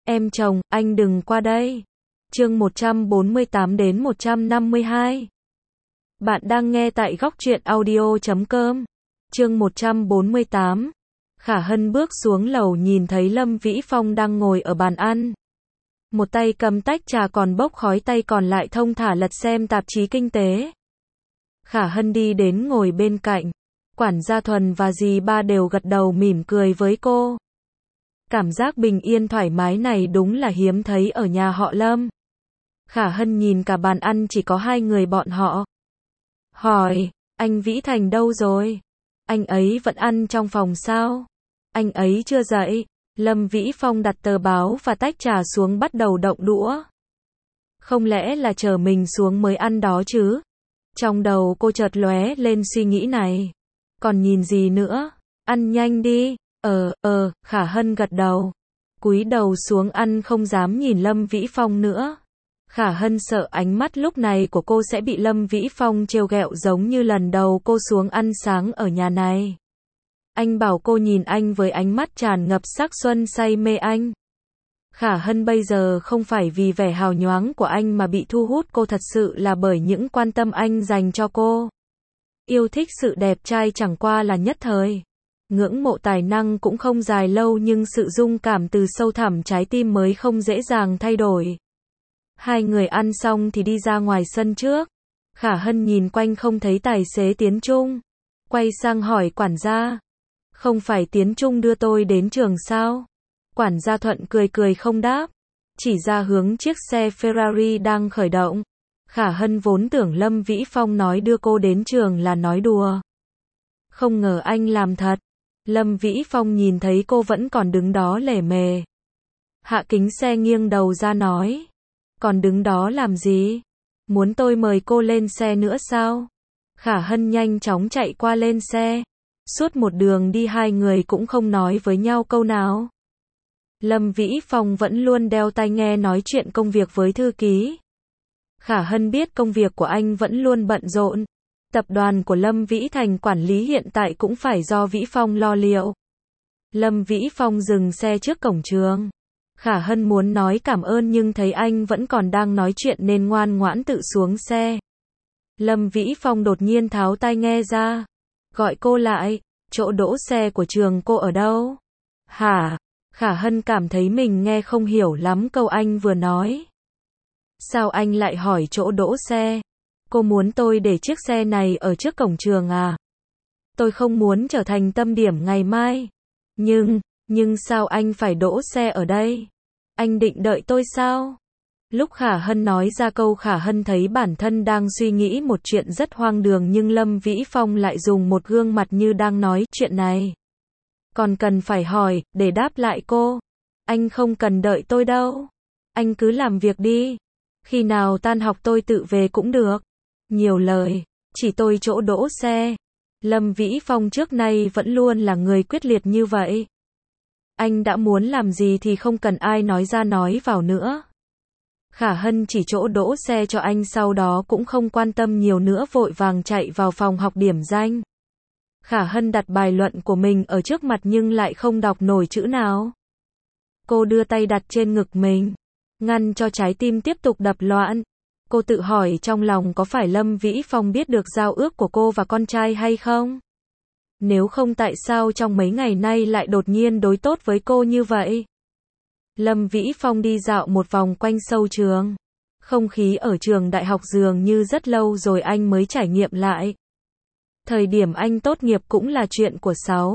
Em chồng, anh đừng qua đây. Chương 148 đến 152. Bạn đang nghe tại góc truyện audio.com. Chương 148. Khả Hân bước xuống lầu nhìn thấy Lâm Vĩ Phong đang ngồi ở bàn ăn. Một tay cầm tách trà còn bốc khói, tay còn lại thong thả lật xem tạp chí kinh tế. Khả Hân đi đến ngồi bên cạnh. Quản gia Thuần và dì Ba đều gật đầu mỉm cười với cô. Cảm giác bình yên thoải mái này đúng là hiếm thấy ở nhà họ Lâm. Khả Hân nhìn cả bàn ăn chỉ có hai người bọn họ. Hỏi, anh Vĩ Thành đâu rồi? Anh ấy vẫn ăn trong phòng sao? Anh ấy chưa dậy. Lâm Vĩ Phong đặt tờ báo và tách trà xuống bắt đầu động đũa. Không lẽ là chờ mình xuống mới ăn đó chứ? Trong đầu cô chợt lóe lên suy nghĩ này. Còn nhìn gì nữa? Ăn nhanh đi. Khả Hân gật đầu. Cúi đầu xuống ăn không dám nhìn Lâm Vĩ Phong nữa. Khả Hân sợ ánh mắt lúc này của cô sẽ bị Lâm Vĩ Phong trêu ghẹo giống như lần đầu cô xuống ăn sáng ở nhà này. Anh bảo cô nhìn anh với ánh mắt tràn ngập sắc xuân say mê anh. Khả Hân bây giờ không phải vì vẻ hào nhoáng của anh mà bị thu hút, cô thật sự là bởi những quan tâm anh dành cho cô. Yêu thích sự đẹp trai chẳng qua là nhất thời. Ngưỡng mộ tài năng cũng không dài lâu, nhưng sự dung cảm từ sâu thẳm trái tim mới không dễ dàng thay đổi. Hai người ăn xong thì đi ra ngoài sân trước. Khả Hân nhìn quanh không thấy tài xế Tiến Trung. Quay sang hỏi quản gia. Không phải Tiến Trung đưa tôi đến trường sao? Quản gia Thuận cười cười không đáp. Chỉ ra hướng chiếc xe Ferrari đang khởi động. Khả Hân vốn tưởng Lâm Vĩ Phong nói đưa cô đến trường là nói đùa. Không ngờ anh làm thật. Lâm Vĩ Phong nhìn thấy cô vẫn còn đứng đó lề mề. Hạ kính xe nghiêng đầu ra nói. Còn đứng đó làm gì? Muốn tôi mời cô lên xe nữa sao? Khả Hân nhanh chóng chạy qua lên xe. Suốt một đường đi hai người cũng không nói với nhau câu nào. Lâm Vĩ Phong vẫn luôn đeo tai nghe nói chuyện công việc với thư ký. Khả Hân biết công việc của anh vẫn luôn bận rộn. Tập đoàn của Lâm Vĩ Thành quản lý hiện tại cũng phải do Vĩ Phong lo liệu. Lâm Vĩ Phong dừng xe trước cổng trường. Khả Hân muốn nói cảm ơn nhưng thấy anh vẫn còn đang nói chuyện nên ngoan ngoãn tự xuống xe. Lâm Vĩ Phong đột nhiên tháo tai nghe ra. Gọi cô lại, chỗ đỗ xe của trường cô ở đâu? Hả? Khả Hân cảm thấy mình nghe không hiểu lắm câu anh vừa nói. Sao anh lại hỏi chỗ đỗ xe? Cô muốn tôi để chiếc xe này ở trước cổng trường à? Tôi không muốn trở thành tâm điểm ngày mai. Nhưng sao anh phải đỗ xe ở đây? Anh định đợi tôi sao? Lúc Khả Hân nói ra câu, Khả Hân thấy bản thân đang suy nghĩ một chuyện rất hoang đường, nhưng Lâm Vĩ Phong lại dùng một gương mặt như đang nói chuyện này. Còn cần phải hỏi, để đáp lại cô. Anh không cần đợi tôi đâu. Anh cứ làm việc đi. Khi nào tan học tôi tự về cũng được. Nhiều lời, chỉ tôi chỗ đỗ xe. Lâm Vĩ Phong trước nay vẫn luôn là người quyết liệt như vậy. Anh đã muốn làm gì thì không cần ai nói ra nói vào nữa. Khả Hân chỉ chỗ đỗ xe cho anh, sau đó cũng không quan tâm nhiều nữa, vội vàng chạy vào phòng học điểm danh. Khả Hân đặt bài luận của mình ở trước mặt nhưng lại không đọc nổi chữ nào. Cô đưa tay đặt trên ngực mình, ngăn cho trái tim tiếp tục đập loạn. Cô tự hỏi trong lòng có phải Lâm Vĩ Phong biết được giao ước của cô và con trai hay không? Nếu không tại sao trong mấy ngày nay lại đột nhiên đối tốt với cô như vậy? Lâm Vĩ Phong đi dạo một vòng quanh sâu trường. Không khí ở trường đại học dường như rất lâu rồi anh mới trải nghiệm lại. Thời điểm anh tốt nghiệp cũng là chuyện của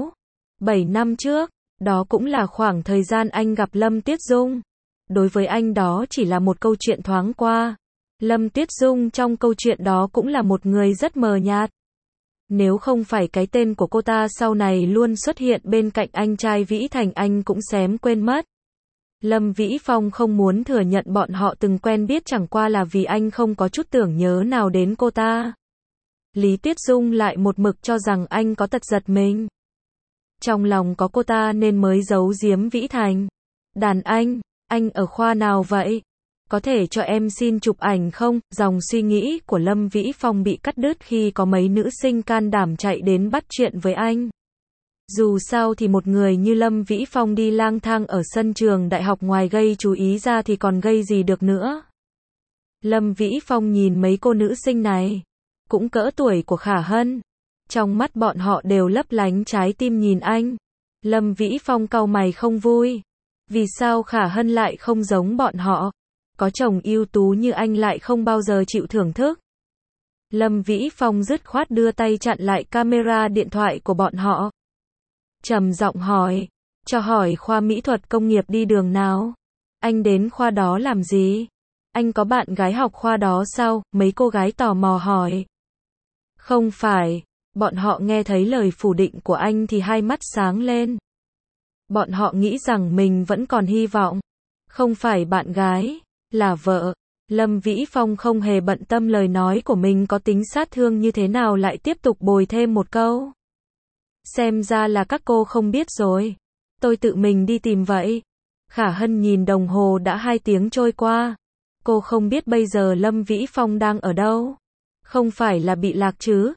6-7 năm trước. Đó cũng là khoảng thời gian anh gặp Lâm Tiết Dung. Đối với anh đó chỉ là một câu chuyện thoáng qua. Lâm Tiết Dung trong câu chuyện đó cũng là một người rất mờ nhạt. Nếu không phải cái tên của cô ta sau này luôn xuất hiện bên cạnh anh trai Vĩ Thành, anh cũng xém quên mất. Lâm Vĩ Phong không muốn thừa nhận bọn họ từng quen biết, chẳng qua là vì anh không có chút tưởng nhớ nào đến cô ta. Lý Tiết Dung lại một mực cho rằng anh có tật giật mình. Trong lòng có cô ta nên mới giấu giếm Vĩ Thành. Đàn anh ở khoa nào vậy? Có thể cho em xin chụp ảnh không? Dòng suy nghĩ của Lâm Vĩ Phong bị cắt đứt khi có mấy nữ sinh can đảm chạy đến bắt chuyện với anh. Dù sao thì một người như Lâm Vĩ Phong đi lang thang ở sân trường đại học ngoài gây chú ý ra thì còn gây gì được nữa. Lâm Vĩ Phong nhìn mấy cô nữ sinh này, cũng cỡ tuổi của Khả Hân. Trong mắt bọn họ đều lấp lánh trái tim nhìn anh. Lâm Vĩ Phong cau mày không vui. Vì sao Khả Hân lại không giống bọn họ? Có chồng ưu tú như anh lại không bao giờ chịu thưởng thức. Lâm Vĩ Phong dứt khoát đưa tay chặn lại camera điện thoại của bọn họ. Trầm giọng hỏi, cho hỏi khoa mỹ thuật công nghiệp đi đường nào? Anh đến khoa đó làm gì? Anh có bạn gái học khoa đó sao? Mấy cô gái tò mò hỏi. Không phải, bọn họ nghe thấy lời phủ định của anh thì hai mắt sáng lên. Bọn họ nghĩ rằng mình vẫn còn hy vọng. Không phải bạn gái, là vợ. Lâm Vĩ Phong không hề bận tâm lời nói của mình có tính sát thương như thế nào, lại tiếp tục bồi thêm một câu. Xem ra là các cô không biết rồi. Tôi tự mình đi tìm vậy. Khả Hân nhìn đồng hồ đã 2 tiếng trôi qua. Cô không biết bây giờ Lâm Vĩ Phong đang ở đâu. Không phải là bị lạc chứ?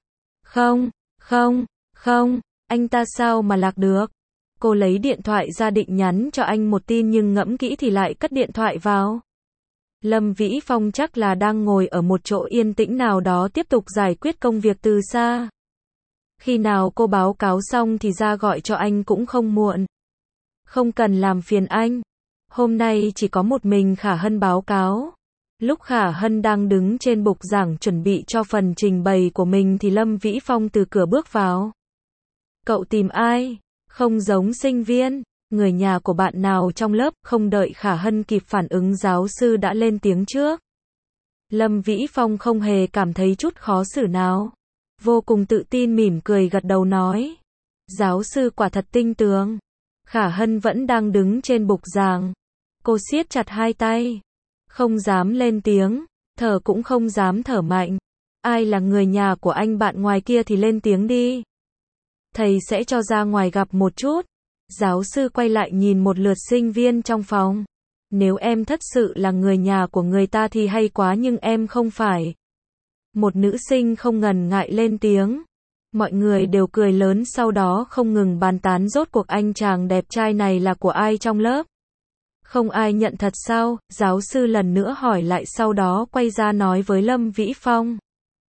Không, anh ta sao mà lạc được? Cô lấy điện thoại ra định nhắn cho anh một tin nhưng ngẫm kỹ thì lại cất điện thoại vào. Lâm Vĩ Phong chắc là đang ngồi ở một chỗ yên tĩnh nào đó tiếp tục giải quyết công việc từ xa. Khi nào cô báo cáo xong thì ra gọi cho anh cũng không muộn. Không cần làm phiền anh. Hôm nay chỉ có một mình Khả Hân báo cáo. Lúc Khả Hân đang đứng trên bục giảng chuẩn bị cho phần trình bày của mình thì Lâm Vĩ Phong từ cửa bước vào. Cậu tìm ai? Không giống sinh viên, người nhà của bạn nào trong lớp? Không đợi Khả Hân kịp phản ứng, giáo sư đã lên tiếng trước. Lâm Vĩ Phong không hề cảm thấy chút khó xử nào. Vô cùng tự tin mỉm cười gật đầu nói. Giáo sư quả thật tinh tường. Khả Hân vẫn đang đứng trên bục giảng. Cô siết chặt hai tay. Không dám lên tiếng, thở cũng không dám thở mạnh. Ai là người nhà của anh bạn ngoài kia thì lên tiếng đi. Thầy sẽ cho ra ngoài gặp một chút. Giáo sư quay lại nhìn một lượt sinh viên trong phòng. Nếu em thật sự là người nhà của người ta thì hay quá, nhưng em không phải. Một nữ sinh không ngần ngại lên tiếng. Mọi người đều cười lớn, sau đó không ngừng bàn tán rốt cuộc anh chàng đẹp trai này là của ai trong lớp. Không ai nhận thật sao? Giáo sư lần nữa hỏi lại, sau đó quay ra nói với Lâm Vĩ Phong.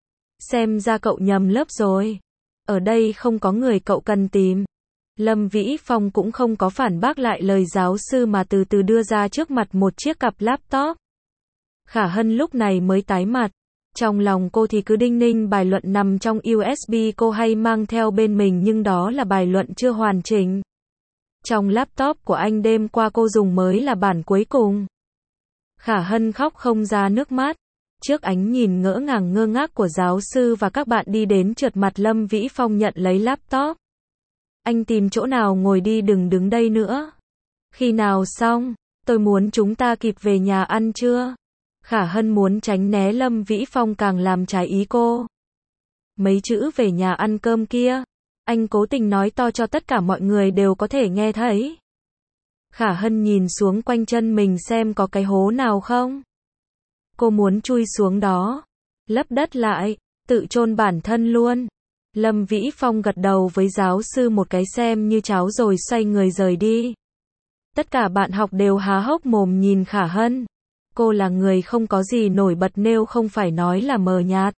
Xem ra cậu nhầm lớp rồi. Ở đây không có người cậu cần tìm. Lâm Vĩ Phong cũng không có phản bác lại lời giáo sư mà từ từ đưa ra trước mặt một chiếc cặp laptop. Khả Hân lúc này mới tái mặt. Trong lòng cô thì cứ đinh ninh bài luận nằm trong USB cô hay mang theo bên mình, nhưng đó là bài luận chưa hoàn chỉnh. Trong laptop của anh đêm qua cô dùng mới là bản cuối cùng. Khả Hân khóc không ra nước mắt. Trước ánh nhìn ngỡ ngàng ngơ ngác của giáo sư và các bạn đi đến trượt mặt, Lâm Vĩ Phong nhận lấy laptop. Anh tìm chỗ nào ngồi đi, đừng đứng đây nữa. Khi nào xong? Tôi muốn chúng ta kịp về nhà ăn trưa. Khả Hân muốn tránh né Lâm Vĩ Phong càng làm trái ý cô. Mấy chữ về nhà ăn cơm kia, anh cố tình nói to cho tất cả mọi người đều có thể nghe thấy. Khả Hân nhìn xuống quanh chân mình xem có cái hố nào không. Cô muốn chui xuống đó, lấp đất lại, tự chôn bản thân luôn. Lâm Vĩ Phong gật đầu với giáo sư một cái xem như cháo rồi xoay người rời đi. Tất cả bạn học đều há hốc mồm nhìn Khả Hân. Cô là người không có gì nổi bật, nếu không phải nói là mờ nhạt.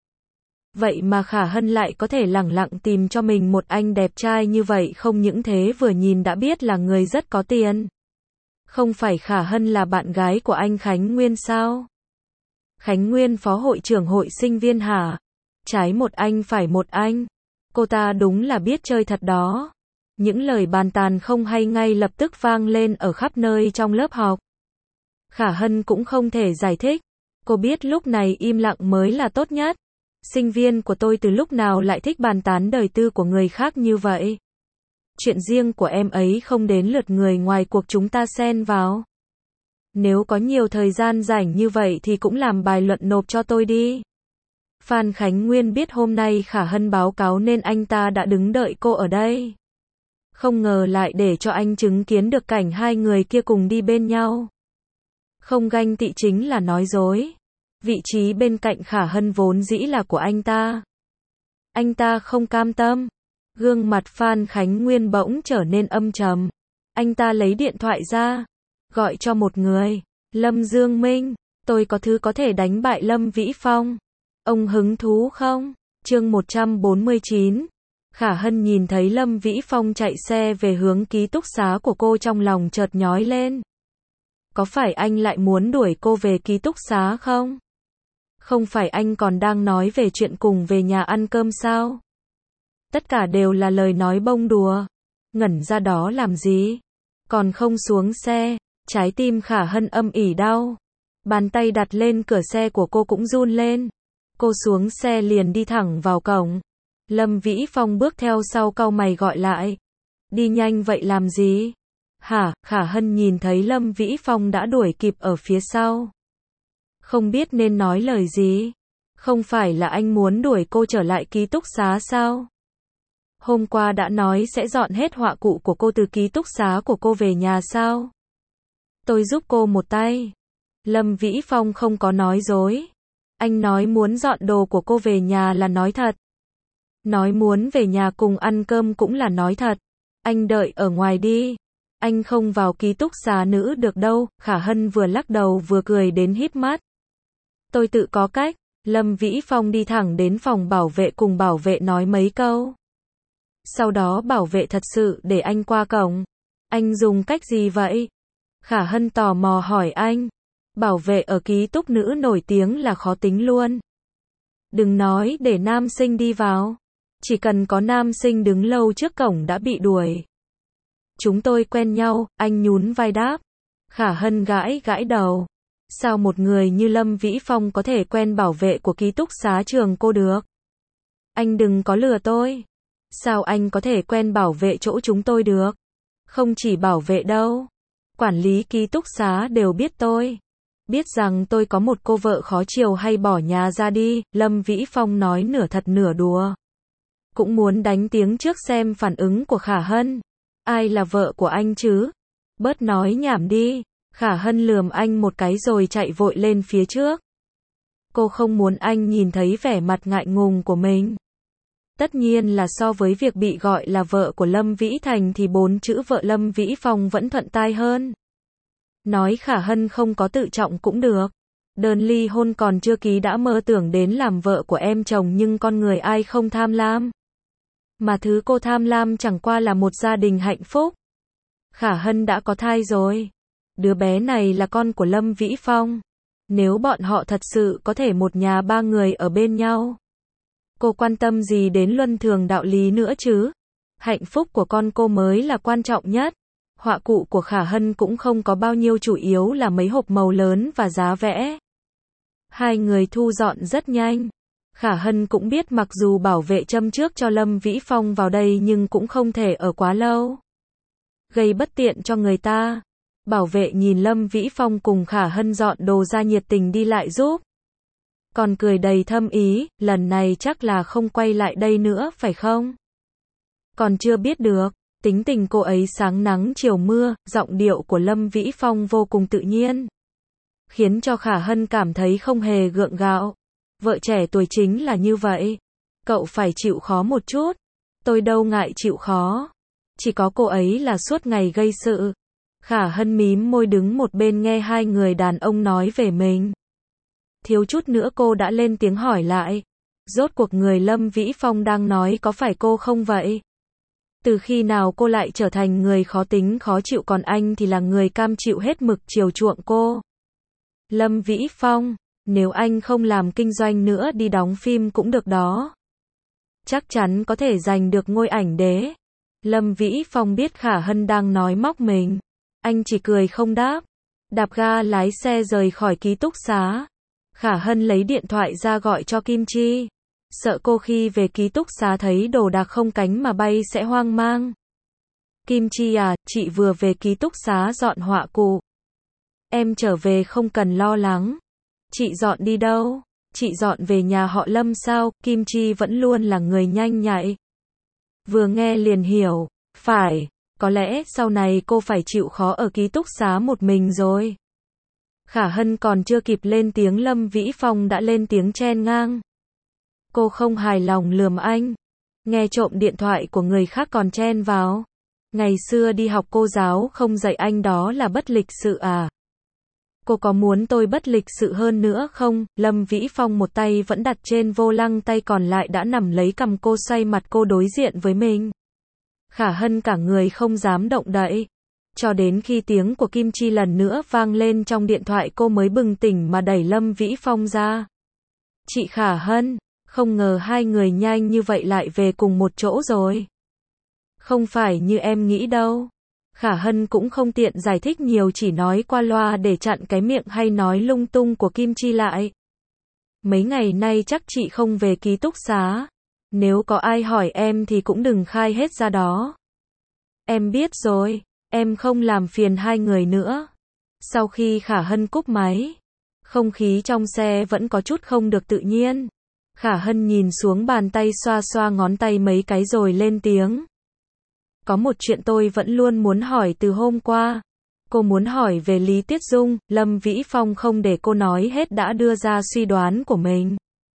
Vậy mà Khả Hân lại có thể lẳng lặng tìm cho mình một anh đẹp trai như vậy, không những thế vừa nhìn đã biết là người rất có tiền. Không phải Khả Hân là bạn gái của anh Khánh Nguyên sao? Khánh Nguyên phó hội trưởng hội sinh viên hả? Trái một anh phải một anh. Cô ta đúng là biết chơi thật đó. Những lời bàn tàn không hay ngay lập tức vang lên ở khắp nơi trong lớp học. Khả Hân cũng không thể giải thích. Cô biết lúc này im lặng mới là tốt nhất. Sinh viên của tôi từ lúc nào lại thích bàn tán đời tư của người khác như vậy? Chuyện riêng của em ấy không đến lượt người ngoài cuộc chúng ta xen vào. Nếu có nhiều thời gian rảnh như vậy thì cũng làm bài luận nộp cho tôi đi. Phan Khánh Nguyên biết hôm nay Khả Hân báo cáo nên anh ta đã đứng đợi cô ở đây. Không ngờ lại để cho anh chứng kiến được cảnh hai người kia cùng đi bên nhau. Không ganh tị chính là nói dối. Vị trí bên cạnh Khả Hân vốn dĩ là của anh ta. Anh ta không cam tâm. Gương mặt Phan Khánh Nguyên bỗng trở nên âm trầm. Anh ta lấy điện thoại ra, gọi cho một người. Lâm Dương Minh, tôi có thứ có thể đánh bại Lâm Vĩ Phong. Ông hứng thú không? Chương 149. Khả Hân nhìn thấy Lâm Vĩ Phong chạy xe về hướng ký túc xá của cô, trong lòng chợt nhói lên. Có phải anh lại muốn đuổi cô về ký túc xá không? Không phải anh còn đang nói về chuyện cùng về nhà ăn cơm sao? Tất cả đều là lời nói bông đùa. Ngẩn ra đó làm gì? Còn không xuống xe. Trái tim Khả Hân âm ỉ đau. Bàn tay đặt lên cửa xe của cô cũng run lên. Cô xuống xe liền đi thẳng vào cổng. Lâm Vĩ Phong bước theo sau, cau mày gọi lại. Đi nhanh vậy làm gì? Hả? Khả Hân nhìn thấy Lâm Vĩ Phong đã đuổi kịp ở phía sau. Không biết nên nói lời gì. Không phải là anh muốn đuổi cô trở lại ký túc xá sao? Hôm qua đã nói sẽ dọn hết họa cụ của cô từ ký túc xá của cô về nhà sao? Tôi giúp cô một tay. Lâm Vĩ Phong không có nói dối. Anh nói muốn dọn đồ của cô về nhà là nói thật. Nói muốn về nhà cùng ăn cơm cũng là nói thật. Anh đợi ở ngoài đi. Anh không vào ký túc xá nữ được đâu. Khả Hân vừa lắc đầu vừa cười đến híp mắt. Tôi tự có cách. Lâm Vĩ Phong đi thẳng đến phòng bảo vệ cùng bảo vệ nói mấy câu. Sau đó bảo vệ thật sự để anh qua cổng. Anh dùng cách gì vậy? Khả Hân tò mò hỏi anh. Bảo vệ ở ký túc nữ nổi tiếng là khó tính luôn. Đừng nói để nam sinh đi vào. Chỉ cần có nam sinh đứng lâu trước cổng đã bị đuổi. Chúng tôi quen nhau, anh nhún vai đáp. Khả Hân gãi gãi đầu. Sao một người như Lâm Vĩ Phong có thể quen bảo vệ của ký túc xá trường cô được? Anh đừng có lừa tôi. Sao anh có thể quen bảo vệ chỗ chúng tôi được? Không chỉ bảo vệ đâu. Quản lý ký túc xá đều biết tôi. Biết rằng tôi có một cô vợ khó chiều hay bỏ nhà ra đi. Lâm Vĩ Phong nói nửa thật nửa đùa. Cũng muốn đánh tiếng trước xem phản ứng của Khả Hân. Ai là vợ của anh chứ? Bớt nói nhảm đi. Khả Hân lườm anh một cái rồi chạy vội lên phía trước. Cô không muốn anh nhìn thấy vẻ mặt ngại ngùng của mình. Tất nhiên là so với việc bị gọi là vợ của Lâm Vĩ Thành thì 4 chữ vợ Lâm Vĩ Phong vẫn thuận tai hơn. Nói Khả Hân không có tự trọng cũng được. Đơn ly hôn còn chưa ký đã mơ tưởng đến làm vợ của em chồng, nhưng con người ai không tham lam. Mà thứ cô tham lam chẳng qua là một gia đình hạnh phúc. Khả Hân đã có thai rồi. Đứa bé này là con của Lâm Vĩ Phong. Nếu bọn họ thật sự có thể một nhà ba người ở bên nhau, cô quan tâm gì đến luân thường đạo lý nữa chứ? Hạnh phúc của con cô mới là quan trọng nhất. Họa cụ của Khả Hân cũng không có bao nhiêu, chủ yếu là mấy hộp màu lớn và giá vẽ. Hai người thu dọn rất nhanh. Khả Hân cũng biết mặc dù bảo vệ châm trước cho Lâm Vĩ Phong vào đây nhưng cũng không thể ở quá lâu. Gây bất tiện cho người ta. Bảo vệ nhìn Lâm Vĩ Phong cùng Khả Hân dọn đồ ra nhiệt tình đi lại giúp. Còn cười đầy thâm ý, lần này chắc là không quay lại đây nữa phải không? Còn chưa biết được. Tính tình cô ấy sáng nắng chiều mưa, giọng điệu của Lâm Vĩ Phong vô cùng tự nhiên. Khiến cho Khả Hân cảm thấy không hề gượng gạo. Vợ trẻ tuổi chính là như vậy. Cậu phải chịu khó một chút. Tôi đâu ngại chịu khó. Chỉ có cô ấy là suốt ngày gây sự. Khả Hân mím môi đứng một bên nghe hai người đàn ông nói về mình. Thiếu chút nữa cô đã lên tiếng hỏi lại. Rốt cuộc người Lâm Vĩ Phong đang nói có phải cô không vậy? Từ khi nào cô lại trở thành người khó tính khó chịu, còn anh thì là người cam chịu hết mực chiều chuộng cô? Lâm Vĩ Phong, nếu anh không làm kinh doanh nữa đi đóng phim cũng được đó. Chắc chắn có thể giành được ngôi ảnh đế. Lâm Vĩ Phong biết Khả Hân đang nói móc mình. Anh chỉ cười không đáp. Đạp ga lái xe rời khỏi ký túc xá. Khả Hân lấy điện thoại ra gọi cho Kim Chi. Sợ cô khi về ký túc xá thấy đồ đạc không cánh mà bay sẽ hoang mang. Kim Chi à, chị vừa về ký túc xá dọn họa cụ. Em trở về không cần lo lắng. Chị dọn đi đâu? Chị dọn về nhà họ Lâm sao? Kim Chi vẫn luôn là người nhanh nhạy. Vừa nghe liền hiểu. Phải, có lẽ sau này cô phải chịu khó ở ký túc xá một mình rồi. Khả Hân còn chưa kịp lên tiếng Lâm Vĩ Phong đã lên tiếng chen ngang. Cô không hài lòng lườm anh. Nghe trộm điện thoại của người khác còn chen vào. Ngày xưa đi học cô giáo không dạy anh đó là bất lịch sự à? Cô có muốn tôi bất lịch sự hơn nữa không? Lâm Vĩ Phong một tay vẫn đặt trên vô lăng, tay còn lại đã nắm lấy cằm cô, xoay mặt cô đối diện với mình. Khả Hân cả người không dám động đậy. Cho đến khi tiếng của Kim Chi lần nữa vang lên trong điện thoại, cô mới bừng tỉnh mà đẩy Lâm Vĩ Phong ra. Chị Khả Hân, không ngờ hai người nhanh như vậy lại về cùng một chỗ rồi. Không phải như em nghĩ đâu. Khả Hân cũng không tiện giải thích nhiều, chỉ nói qua loa để chặn cái miệng hay nói lung tung của Kim Chi lại. Mấy ngày nay chắc chị không về ký túc xá. Nếu có ai hỏi em thì cũng đừng khai hết ra đó. Em biết rồi, em không làm phiền hai người nữa. Sau khi Khả Hân cúp máy, không khí trong xe vẫn có chút không được tự nhiên. Khả Hân nhìn xuống bàn tay, xoa xoa ngón tay mấy cái rồi lên tiếng. Có một chuyện tôi vẫn luôn muốn hỏi từ hôm qua. Cô muốn hỏi về Lý Tiết Dung. Lâm Vĩ Phong không để cô nói hết đã đưa ra suy đoán của mình.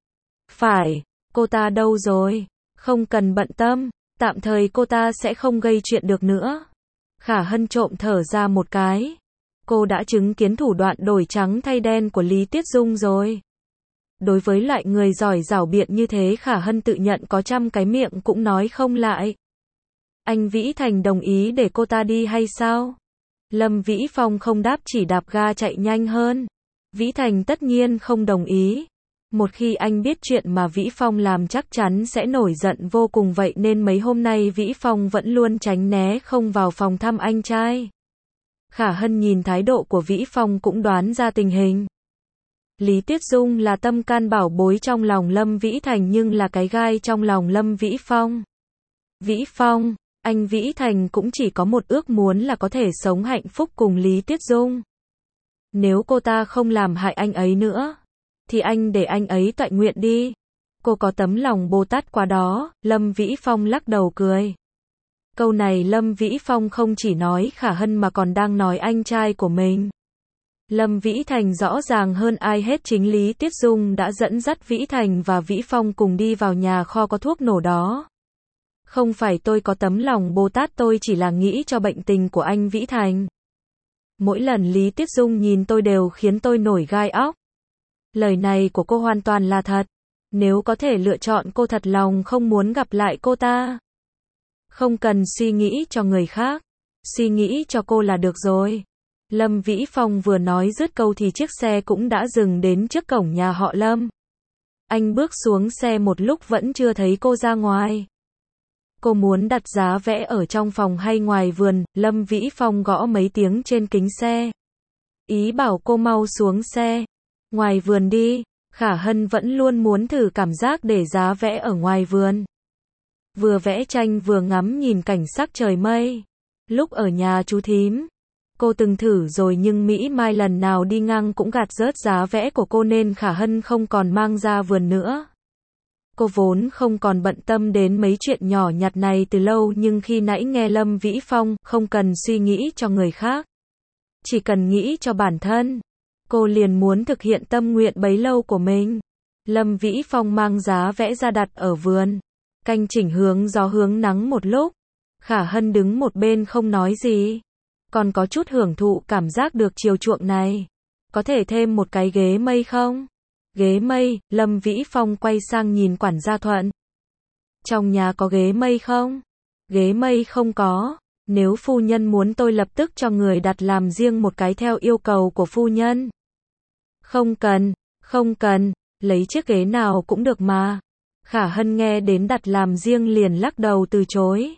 Phải, cô ta đâu rồi? Không cần bận tâm, tạm thời cô ta sẽ không gây chuyện được nữa. Khả Hân trộm thở ra một cái. Cô đã chứng kiến thủ đoạn đổi trắng thay đen của Lý Tiết Dung rồi. Đối với loại người giỏi giảo biện như thế, Khả Hân tự nhận có trăm cái miệng cũng nói không lại. Anh Vĩ Thành đồng ý để cô ta đi hay sao? Lâm Vĩ Phong không đáp, chỉ đạp ga chạy nhanh hơn. Vĩ Thành tất nhiên không đồng ý. Một khi anh biết chuyện mà Vĩ Phong làm chắc chắn sẽ nổi giận vô cùng, vậy nên mấy hôm nay Vĩ Phong vẫn luôn tránh né không vào phòng thăm anh trai. Khả Hân nhìn thái độ của Vĩ Phong cũng đoán ra tình hình. Lý Tiết Dung là tâm can bảo bối trong lòng Lâm Vĩ Thành nhưng là cái gai trong lòng Lâm Vĩ Phong. Vĩ Phong, anh Vĩ Thành cũng chỉ có một ước muốn là có thể sống hạnh phúc cùng Lý Tiết Dung. Nếu cô ta không làm hại anh ấy nữa, thì anh để anh ấy toại nguyện đi. Cô có tấm lòng Bồ Tát quá đó. Lâm Vĩ Phong lắc đầu cười. Câu này Lâm Vĩ Phong không chỉ nói Khả Hân mà còn đang nói anh trai của mình. Lâm Vĩ Thành rõ ràng hơn ai hết chính Lý Tiết Dung đã dẫn dắt Vĩ Thành và Vĩ Phong cùng đi vào nhà kho có thuốc nổ đó. Không phải tôi có tấm lòng Bồ Tát, tôi chỉ là nghĩ cho bệnh tình của anh Vĩ Thành. Mỗi lần Lý Tiết Dung nhìn tôi đều khiến tôi nổi gai óc. Lời này của cô hoàn toàn là thật. Nếu có thể lựa chọn, cô thật lòng không muốn gặp lại cô ta. Không cần suy nghĩ cho người khác, suy nghĩ cho cô là được rồi. Lâm Vĩ Phong vừa nói dứt câu thì chiếc xe cũng đã dừng đến trước cổng nhà họ Lâm. Anh bước xuống xe một lúc vẫn chưa thấy cô ra ngoài. Cô muốn đặt giá vẽ ở trong phòng hay ngoài vườn? Lâm Vĩ Phong gõ mấy tiếng trên kính xe. Ý bảo cô mau xuống xe. Ngoài vườn đi. Khả Hân vẫn luôn muốn thử cảm giác để giá vẽ ở ngoài vườn. Vừa vẽ tranh vừa ngắm nhìn cảnh sắc trời mây. Lúc ở nhà chú thím, cô từng thử rồi nhưng Mỹ Mai lần nào đi ngang cũng gạt rớt giá vẽ của cô nên Khả Hân không còn mang ra vườn nữa. Cô vốn không còn bận tâm đến mấy chuyện nhỏ nhặt này từ lâu, nhưng khi nãy nghe Lâm Vĩ Phong không cần suy nghĩ cho người khác, chỉ cần nghĩ cho bản thân, cô liền muốn thực hiện tâm nguyện bấy lâu của mình. Lâm Vĩ Phong mang giá vẽ ra đặt ở vườn, canh chỉnh hướng gió hướng nắng một lúc. Khả Hân đứng một bên không nói gì, còn có chút hưởng thụ cảm giác được chiều chuộng này. Có thể thêm một cái ghế mây không? Ghế mây? Lâm Vĩ Phong quay sang nhìn quản gia Thuận. Trong nhà có ghế mây không? Ghế mây không có. Nếu phu nhân muốn tôi lập tức cho người đặt làm riêng một cái theo yêu cầu của phu nhân. Không cần, không cần, lấy chiếc ghế nào cũng được mà. Khả Hân nghe đến đặt làm riêng liền lắc đầu từ chối.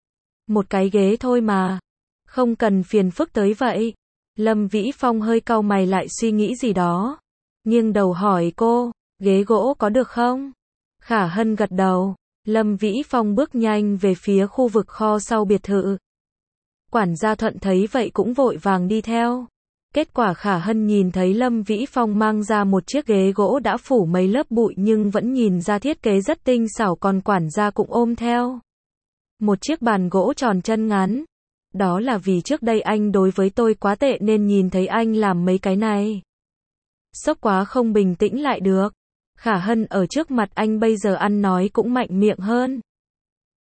Một cái ghế thôi mà, không cần phiền phức tới vậy. Lâm Vĩ Phong hơi cau mày lại suy nghĩ gì đó, nghiêng đầu hỏi cô, ghế gỗ có được không? Khả Hân gật đầu. Lâm Vĩ Phong bước nhanh về phía khu vực kho sau biệt thự. Quản gia Thuận thấy vậy cũng vội vàng đi theo. Kết quả Khả Hân nhìn thấy Lâm Vĩ Phong mang ra một chiếc ghế gỗ đã phủ mấy lớp bụi nhưng vẫn nhìn ra thiết kế rất tinh xảo, còn quản gia cũng ôm theo một chiếc bàn gỗ tròn chân ngắn. Đó là vì trước đây anh đối với tôi quá tệ nên nhìn thấy anh làm mấy cái này, sốc quá không bình tĩnh lại được. Khả Hân ở trước mặt anh bây giờ ăn nói cũng mạnh miệng hơn.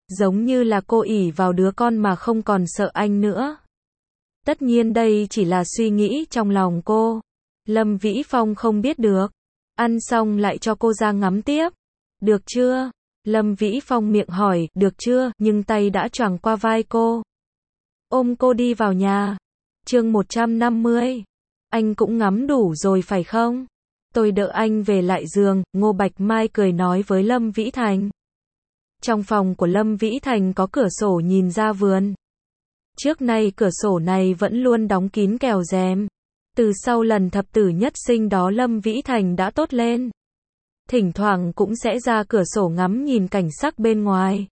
Giống như là cô ỷ vào đứa con mà không còn sợ anh nữa. Tất nhiên đây chỉ là suy nghĩ trong lòng cô. Lâm Vĩ Phong không biết được. Ăn xong lại cho cô ra ngắm tiếp. Được chưa? Lâm Vĩ Phong miệng hỏi, được chưa, nhưng tay đã choàng qua vai cô. Ôm cô đi vào nhà. Chương 150. Anh cũng ngắm đủ rồi phải không? Tôi đỡ anh về lại giường, Ngô Bạch Mai cười nói với Lâm Vĩ Thành. Trong phòng của Lâm Vĩ Thành có cửa sổ nhìn ra vườn. Trước nay cửa sổ này vẫn luôn đóng kín kèo rèm. Từ sau lần thập tử nhất sinh đó Lâm Vĩ Thành đã tốt lên. Thỉnh thoảng cũng sẽ ra cửa sổ ngắm nhìn cảnh sắc bên ngoài.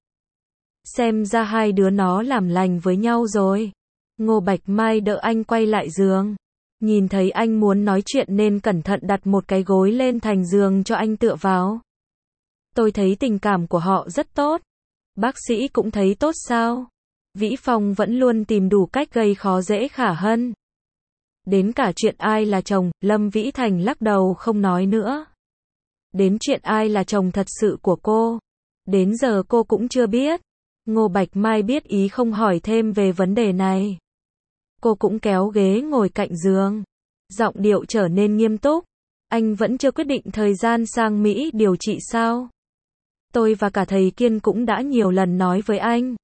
Xem ra hai đứa nó làm lành với nhau rồi. Ngô Bạch Mai đỡ anh quay lại giường. Nhìn thấy anh muốn nói chuyện nên cẩn thận đặt một cái gối lên thành giường cho anh tựa vào. Tôi thấy tình cảm của họ rất tốt. Bác sĩ cũng thấy tốt sao? Vĩ Phong vẫn luôn tìm đủ cách gây khó dễ Khả Hân. Đến cả chuyện ai là chồng, Lâm Vĩ Thành lắc đầu không nói nữa. Đến chuyện ai là chồng thật sự của cô. Đến giờ cô cũng chưa biết. Ngô Bạch Mai biết ý không hỏi thêm về vấn đề này. Cô cũng kéo ghế ngồi cạnh giường. Giọng điệu trở nên nghiêm túc. Anh vẫn chưa quyết định thời gian sang Mỹ điều trị sao? Tôi và cả thầy Kiên cũng đã nhiều lần nói với anh.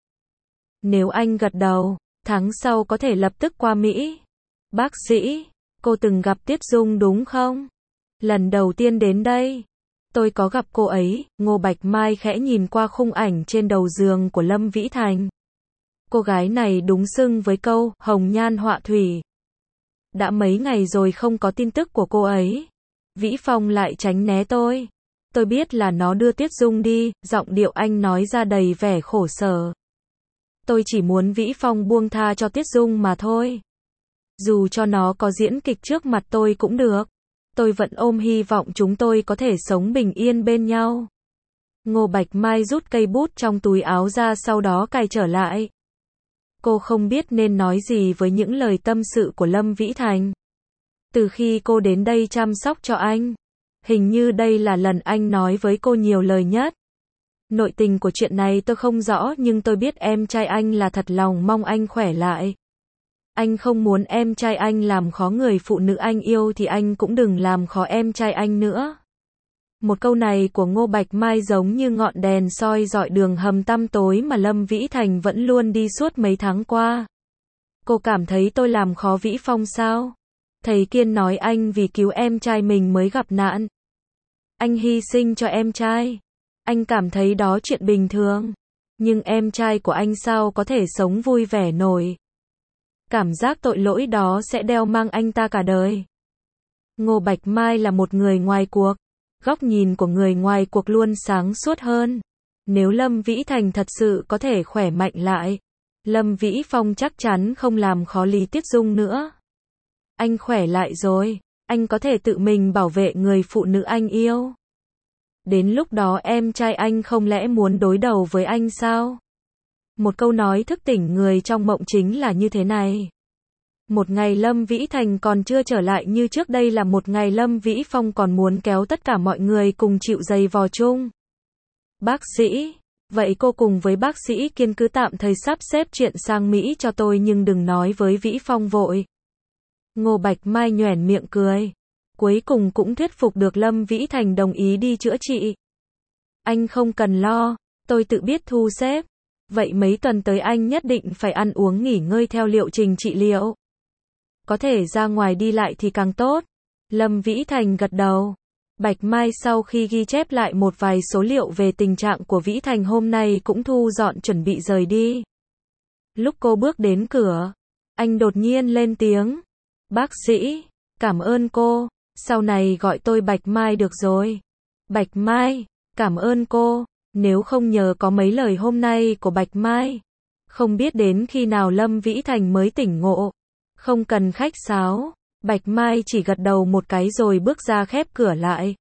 Nếu anh gật đầu, tháng sau có thể lập tức qua Mỹ. Bác sĩ, cô từng gặp Tiết Dung đúng không? Lần đầu tiên đến đây. Tôi có gặp cô ấy. Ngô Bạch Mai khẽ nhìn qua khung ảnh trên đầu giường của Lâm Vĩ Thành. Cô gái này đúng xưng với câu hồng nhan họa thủy. Đã mấy ngày rồi không có tin tức của cô ấy. Vĩ Phong lại tránh né tôi. Tôi biết là nó đưa Tiết Dung đi, giọng điệu anh nói ra đầy vẻ khổ sở. Tôi chỉ muốn Vĩ Phong buông tha cho Tiết Dung mà thôi. Dù cho nó có diễn kịch trước mặt tôi cũng được. Tôi vẫn ôm hy vọng chúng tôi có thể sống bình yên bên nhau. Ngô Bạch Mai rút cây bút trong túi áo ra sau đó cài trở lại. Cô không biết nên nói gì với những lời tâm sự của Lâm Vĩ Thành. Từ khi cô đến đây chăm sóc cho anh, hình như đây là lần anh nói với cô nhiều lời nhất. Nội tình của chuyện này tôi không rõ nhưng tôi biết em trai anh là thật lòng mong anh khỏe lại. Anh không muốn em trai anh làm khó người phụ nữ anh yêu thì anh cũng đừng làm khó em trai anh nữa. Một câu này của Ngô Bạch Mai giống như ngọn đèn soi rọi đường hầm tăm tối mà Lâm Vĩ Thành vẫn luôn đi suốt mấy tháng qua. Cô cảm thấy tôi làm khó Vĩ Phong sao? Thầy Kiên nói anh vì cứu em trai mình mới gặp nạn. Anh hy sinh cho em trai. Anh cảm thấy đó chuyện bình thường. Nhưng em trai của anh sao có thể sống vui vẻ nổi? Cảm giác tội lỗi đó sẽ đeo mang anh ta cả đời. Ngô Bạch Mai là một người ngoài cuộc. Góc nhìn của người ngoài cuộc luôn sáng suốt hơn. Nếu Lâm Vĩ Thành thật sự có thể khỏe mạnh lại, Lâm Vĩ Phong chắc chắn không làm khó Lý Tiết Dung nữa. Anh khỏe lại rồi, anh có thể tự mình bảo vệ người phụ nữ anh yêu. Đến lúc đó em trai anh không lẽ muốn đối đầu với anh sao? Một câu nói thức tỉnh người trong mộng chính là như thế này. Một ngày Lâm Vĩ Thành còn chưa trở lại như trước đây là một ngày Lâm Vĩ Phong còn muốn kéo tất cả mọi người cùng chịu giày vò chung. Bác sĩ, vậy cô cùng với bác sĩ Kiên cứ tạm thời sắp xếp chuyện sang Mỹ cho tôi nhưng đừng nói với Vĩ Phong vội. Ngô Bạch Mai nhoẻn miệng cười. Cuối cùng cũng thuyết phục được Lâm Vĩ Thành đồng ý đi chữa trị. Anh không cần lo, tôi tự biết thu xếp. Vậy mấy tuần tới anh nhất định phải ăn uống nghỉ ngơi theo liệu trình trị liệu. Có thể ra ngoài đi lại thì càng tốt. Lâm Vĩ Thành gật đầu. Bạch Mai sau khi ghi chép lại một vài số liệu về tình trạng của Vĩ Thành hôm nay cũng thu dọn chuẩn bị rời đi. Lúc cô bước đến cửa, anh đột nhiên lên tiếng. Bác sĩ, cảm ơn cô, sau này gọi tôi Bạch Mai được rồi. Bạch Mai, cảm ơn cô, nếu không nhờ có mấy lời hôm nay của Bạch Mai, không biết đến khi nào Lâm Vĩ Thành mới tỉnh ngộ. Không cần khách sáo, Bạch Mai chỉ gật đầu một cái rồi bước ra khép cửa lại.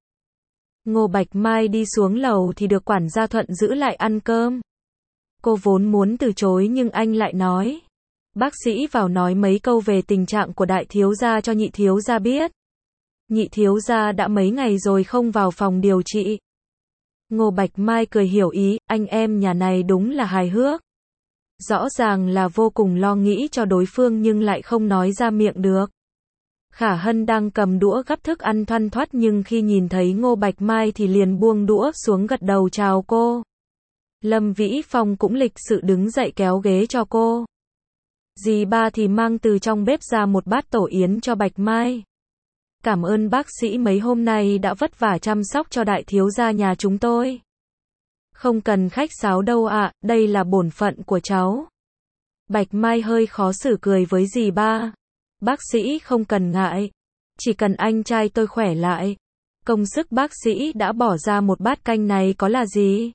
Ngô Bạch Mai đi xuống lầu thì được quản gia Thuận giữ lại ăn cơm. Cô vốn muốn từ chối nhưng anh lại nói. Bác sĩ vào nói mấy câu về tình trạng của đại thiếu gia cho nhị thiếu gia biết. Nhị thiếu gia đã mấy ngày rồi không vào phòng điều trị. Ngô Bạch Mai cười hiểu ý, anh em nhà này đúng là hài hước. Rõ ràng là vô cùng lo nghĩ cho đối phương nhưng lại không nói ra miệng được. Khả Hân đang cầm đũa gắp thức ăn thoăn thoắt nhưng khi nhìn thấy Ngô Bạch Mai thì liền buông đũa xuống gật đầu chào cô. Lâm Vĩ Phong cũng lịch sự đứng dậy kéo ghế cho cô. Dì ba thì mang từ trong bếp ra một bát tổ yến cho Bạch Mai. Cảm ơn bác sĩ mấy hôm nay đã vất vả chăm sóc cho đại thiếu gia nhà chúng tôi. Không cần khách sáo đâu ạ, đây là bổn phận của cháu. Bạch Mai hơi khó xử cười với dì ba. Bác sĩ không cần ngại. Chỉ cần anh trai tôi khỏe lại. Công sức bác sĩ đã bỏ ra một bát canh này có là gì?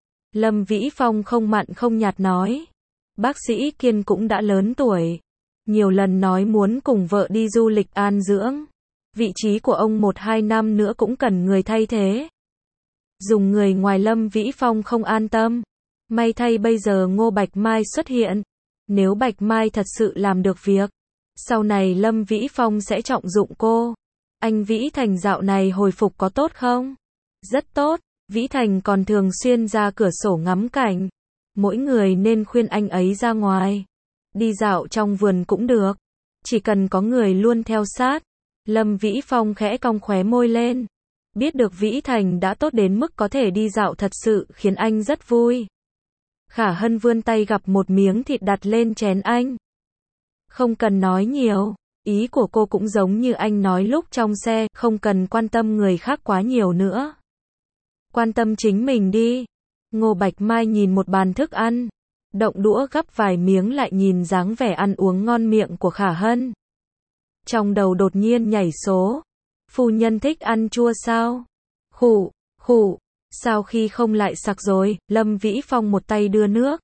Lâm Vĩ Phong không mặn không nhạt nói. Bác sĩ Kiên cũng đã lớn tuổi. Nhiều lần nói muốn cùng vợ đi du lịch an dưỡng. Vị trí của ông 1-2 năm nữa cũng cần người thay thế. Dùng người ngoài Lâm Vĩ Phong không an tâm. May thay bây giờ Ngô Bạch Mai xuất hiện. Nếu Bạch Mai thật sự làm được việc, sau này Lâm Vĩ Phong sẽ trọng dụng cô. Anh Vĩ Thành dạo này hồi phục có tốt không? Rất tốt, Vĩ Thành còn thường xuyên ra cửa sổ ngắm cảnh. Mỗi người nên khuyên anh ấy ra ngoài. Đi dạo trong vườn cũng được. Chỉ cần có người luôn theo sát. Lâm Vĩ Phong khẽ cong khóe môi lên. Biết được Vĩ Thành đã tốt đến mức có thể đi dạo thật sự khiến anh rất vui. Khả Hân vươn tay gắp một miếng thịt đặt lên chén anh. Không cần nói nhiều, ý của cô cũng giống như anh nói lúc trong xe, không cần quan tâm người khác quá nhiều nữa. Quan tâm chính mình đi. Ngô Bạch Mai nhìn một bàn thức ăn, động đũa gắp vài miếng lại nhìn dáng vẻ ăn uống ngon miệng của Khả Hân. Trong đầu đột nhiên nhảy số. Phu nhân thích ăn chua sao? Khụ, khụ. Sao khi không lại sặc rồi? Lâm Vĩ Phong một tay đưa nước,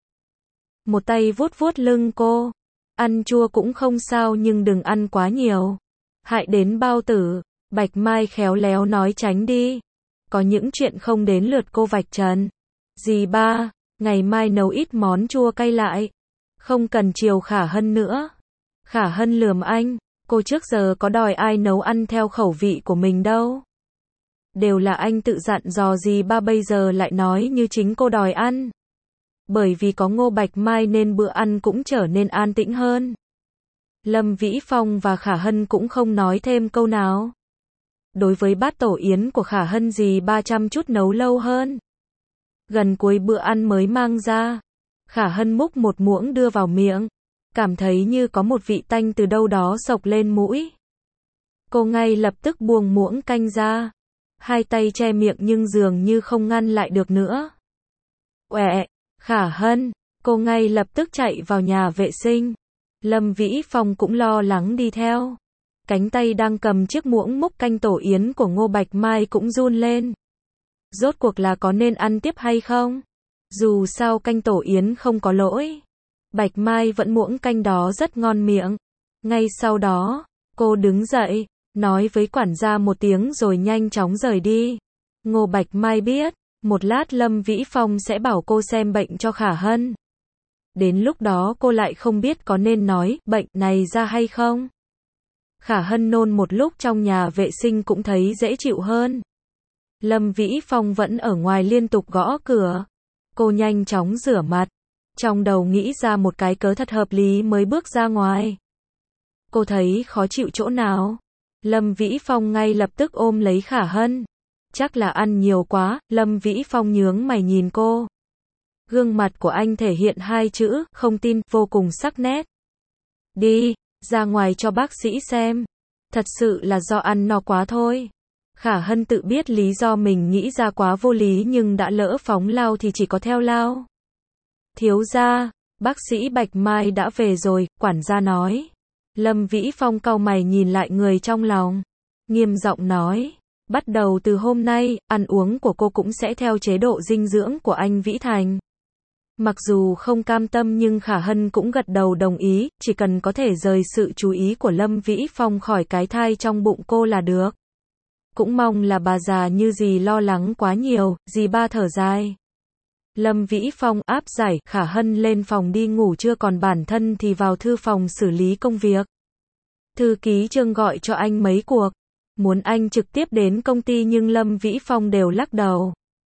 một tay vuốt vuốt lưng cô. Ăn chua cũng không sao nhưng đừng ăn quá nhiều. Hại đến bao tử. Bạch Mai khéo léo nói tránh đi. Có những chuyện không đến lượt cô vạch trần. Dì ba, ngày mai nấu ít món chua cay lại. Không cần chiều Khả Hân nữa. Khả Hân lườm anh. Cô trước giờ có đòi ai nấu ăn theo khẩu vị của mình đâu. Đều là anh tự dặn dò dì ba bây giờ lại nói như chính cô đòi ăn. Bởi vì có Ngô Bạch Mai nên bữa ăn cũng trở nên an tĩnh hơn. Lâm Vĩ Phong và Khả Hân cũng không nói thêm câu nào. Đối với bát tổ yến của Khả Hân dì ba chăm chút nấu lâu hơn. Gần cuối bữa ăn mới mang ra. Khả Hân múc một muỗng đưa vào miệng. Cảm thấy như có một vị tanh từ đâu đó xộc lên mũi. Cô ngay lập tức buông muỗng canh ra. Hai tay che miệng nhưng dường như không ngăn lại được nữa. Uệ, Khả Hân, cô ngay lập tức chạy vào nhà vệ sinh. Lâm Vĩ Phong cũng lo lắng đi theo. Cánh tay đang cầm chiếc muỗng múc canh tổ yến của Ngô Bạch Mai cũng run lên. Rốt cuộc là có nên ăn tiếp hay không? Dù sao canh tổ yến không có lỗi. Bạch Mai vẫn muỗng canh đó rất ngon miệng. Ngay sau đó, cô đứng dậy, nói với quản gia một tiếng rồi nhanh chóng rời đi. Ngô Bạch Mai biết, một lát Lâm Vĩ Phong sẽ bảo cô xem bệnh cho Khả Hân. Đến lúc đó cô lại không biết có nên nói bệnh này ra hay không. Khả Hân nôn một lúc trong nhà vệ sinh cũng thấy dễ chịu hơn. Lâm Vĩ Phong vẫn ở ngoài liên tục gõ cửa. Cô nhanh chóng rửa mặt. Trong đầu nghĩ ra một cái cớ thật hợp lý mới bước ra ngoài. Cô thấy khó chịu chỗ nào? Lâm Vĩ Phong ngay lập tức ôm lấy Khả Hân. Chắc là ăn nhiều quá, Lâm Vĩ Phong nhướng mày nhìn cô. Gương mặt của anh thể hiện hai chữ, không tin, vô cùng sắc nét. Đi, ra ngoài cho bác sĩ xem. Thật sự là do ăn no quá thôi. Khả Hân tự biết lý do mình nghĩ ra quá vô lý nhưng đã lỡ phóng lao thì chỉ có theo lao. Thiếu gia, bác sĩ Bạch Mai đã về rồi, quản gia nói. Lâm Vĩ Phong cau mày nhìn lại người trong lòng. Nghiêm giọng nói. Bắt đầu từ hôm nay, ăn uống của cô cũng sẽ theo chế độ dinh dưỡng của anh Vĩ Thành. Mặc dù không cam tâm nhưng Khả Hân cũng gật đầu đồng ý, chỉ cần có thể rời sự chú ý của Lâm Vĩ Phong khỏi cái thai trong bụng cô là được. Cũng mong là bà già như dì lo lắng quá nhiều, dì ba thở dài. Lâm Vĩ Phong áp giải Khả Hân lên phòng đi ngủ trưa còn bản thân thì vào thư phòng xử lý công việc. Thư ký Trương gọi cho anh mấy cuộc. Muốn anh trực tiếp đến công ty nhưng Lâm Vĩ Phong đều lắc đầu.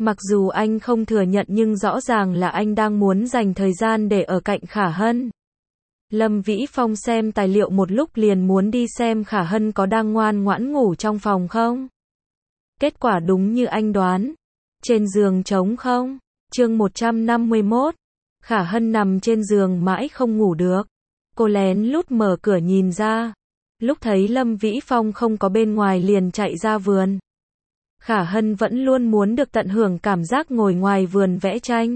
Mặc dù anh không thừa nhận nhưng rõ ràng là anh đang muốn dành thời gian để ở cạnh Khả Hân. Lâm Vĩ Phong xem tài liệu một lúc liền muốn đi xem Khả Hân có đang ngoan ngoãn ngủ trong phòng không. Kết quả đúng như anh đoán. Trên giường trống không. Chương 151. Khả Hân nằm trên giường mãi không ngủ được. Cô lén lút mở cửa nhìn ra. Lúc thấy Lâm Vĩ Phong không có bên ngoài liền chạy ra vườn. Khả Hân vẫn luôn muốn được tận hưởng cảm giác ngồi ngoài vườn vẽ tranh.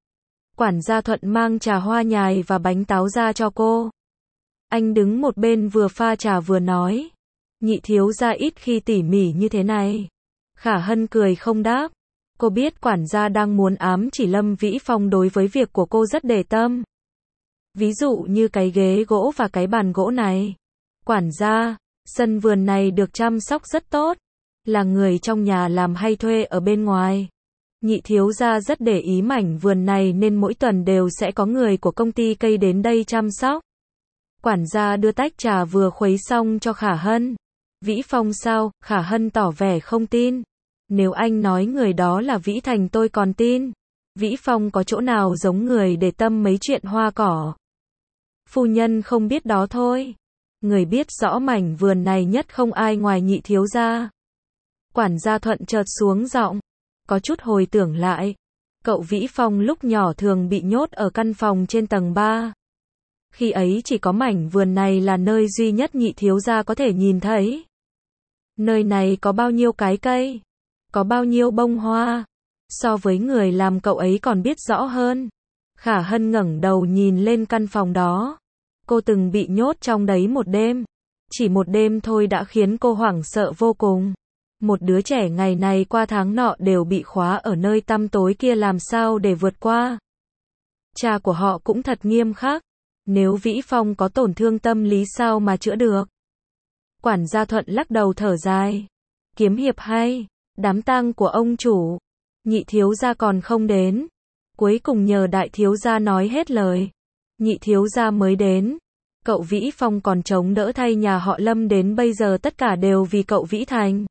Quản gia Thuận mang trà hoa nhài và bánh táo ra cho cô. Anh đứng một bên vừa pha trà vừa nói. Nhị thiếu gia ít khi tỉ mỉ như thế này. Khả Hân cười không đáp. Cô biết quản gia đang muốn ám chỉ Lâm Vĩ Phong đối với việc của cô rất để tâm. Ví dụ như cái ghế gỗ và cái bàn gỗ này. Quản gia, sân vườn này được chăm sóc rất tốt. Là người trong nhà làm hay thuê ở bên ngoài. Nhị thiếu gia rất để ý mảnh vườn này nên mỗi tuần đều sẽ có người của công ty cây đến đây chăm sóc. Quản gia đưa tách trà vừa khuấy xong cho Khả Hân. Vĩ Phong sao? Khả Hân tỏ vẻ không tin. Nếu anh nói người đó là Vĩ Thành tôi còn tin. Vĩ Phong có chỗ nào giống người để tâm mấy chuyện hoa cỏ. Phu nhân không biết đó thôi. Người biết rõ mảnh vườn này nhất không ai ngoài nhị thiếu gia. Quản gia Thuận chợt xuống giọng. Có chút hồi tưởng lại. Cậu Vĩ Phong lúc nhỏ thường bị nhốt ở căn phòng trên tầng 3. Khi ấy chỉ có mảnh vườn này là nơi duy nhất nhị thiếu gia có thể nhìn thấy. Nơi này có bao nhiêu cái cây? Có bao nhiêu bông hoa? So với người làm cậu ấy còn biết rõ hơn. Khả Hân ngẩng đầu nhìn lên căn phòng đó. Cô từng bị nhốt trong đấy một đêm. Chỉ một đêm thôi đã khiến cô hoảng sợ vô cùng. Một đứa trẻ ngày này qua tháng nọ đều bị khóa ở nơi tăm tối kia làm sao để vượt qua. Cha của họ cũng thật nghiêm khắc. Nếu Vĩ Phong có tổn thương tâm lý sao mà chữa được. Quản gia Thuận lắc đầu thở dài. Kiếm hiệp hay. Đám tang của ông chủ. Nhị thiếu gia còn không đến. Cuối cùng nhờ đại thiếu gia nói hết lời. Nhị thiếu gia mới đến. Cậu Vĩ Phong còn chống đỡ thay nhà họ Lâm đến bây giờ tất cả đều vì cậu Vĩ Thành.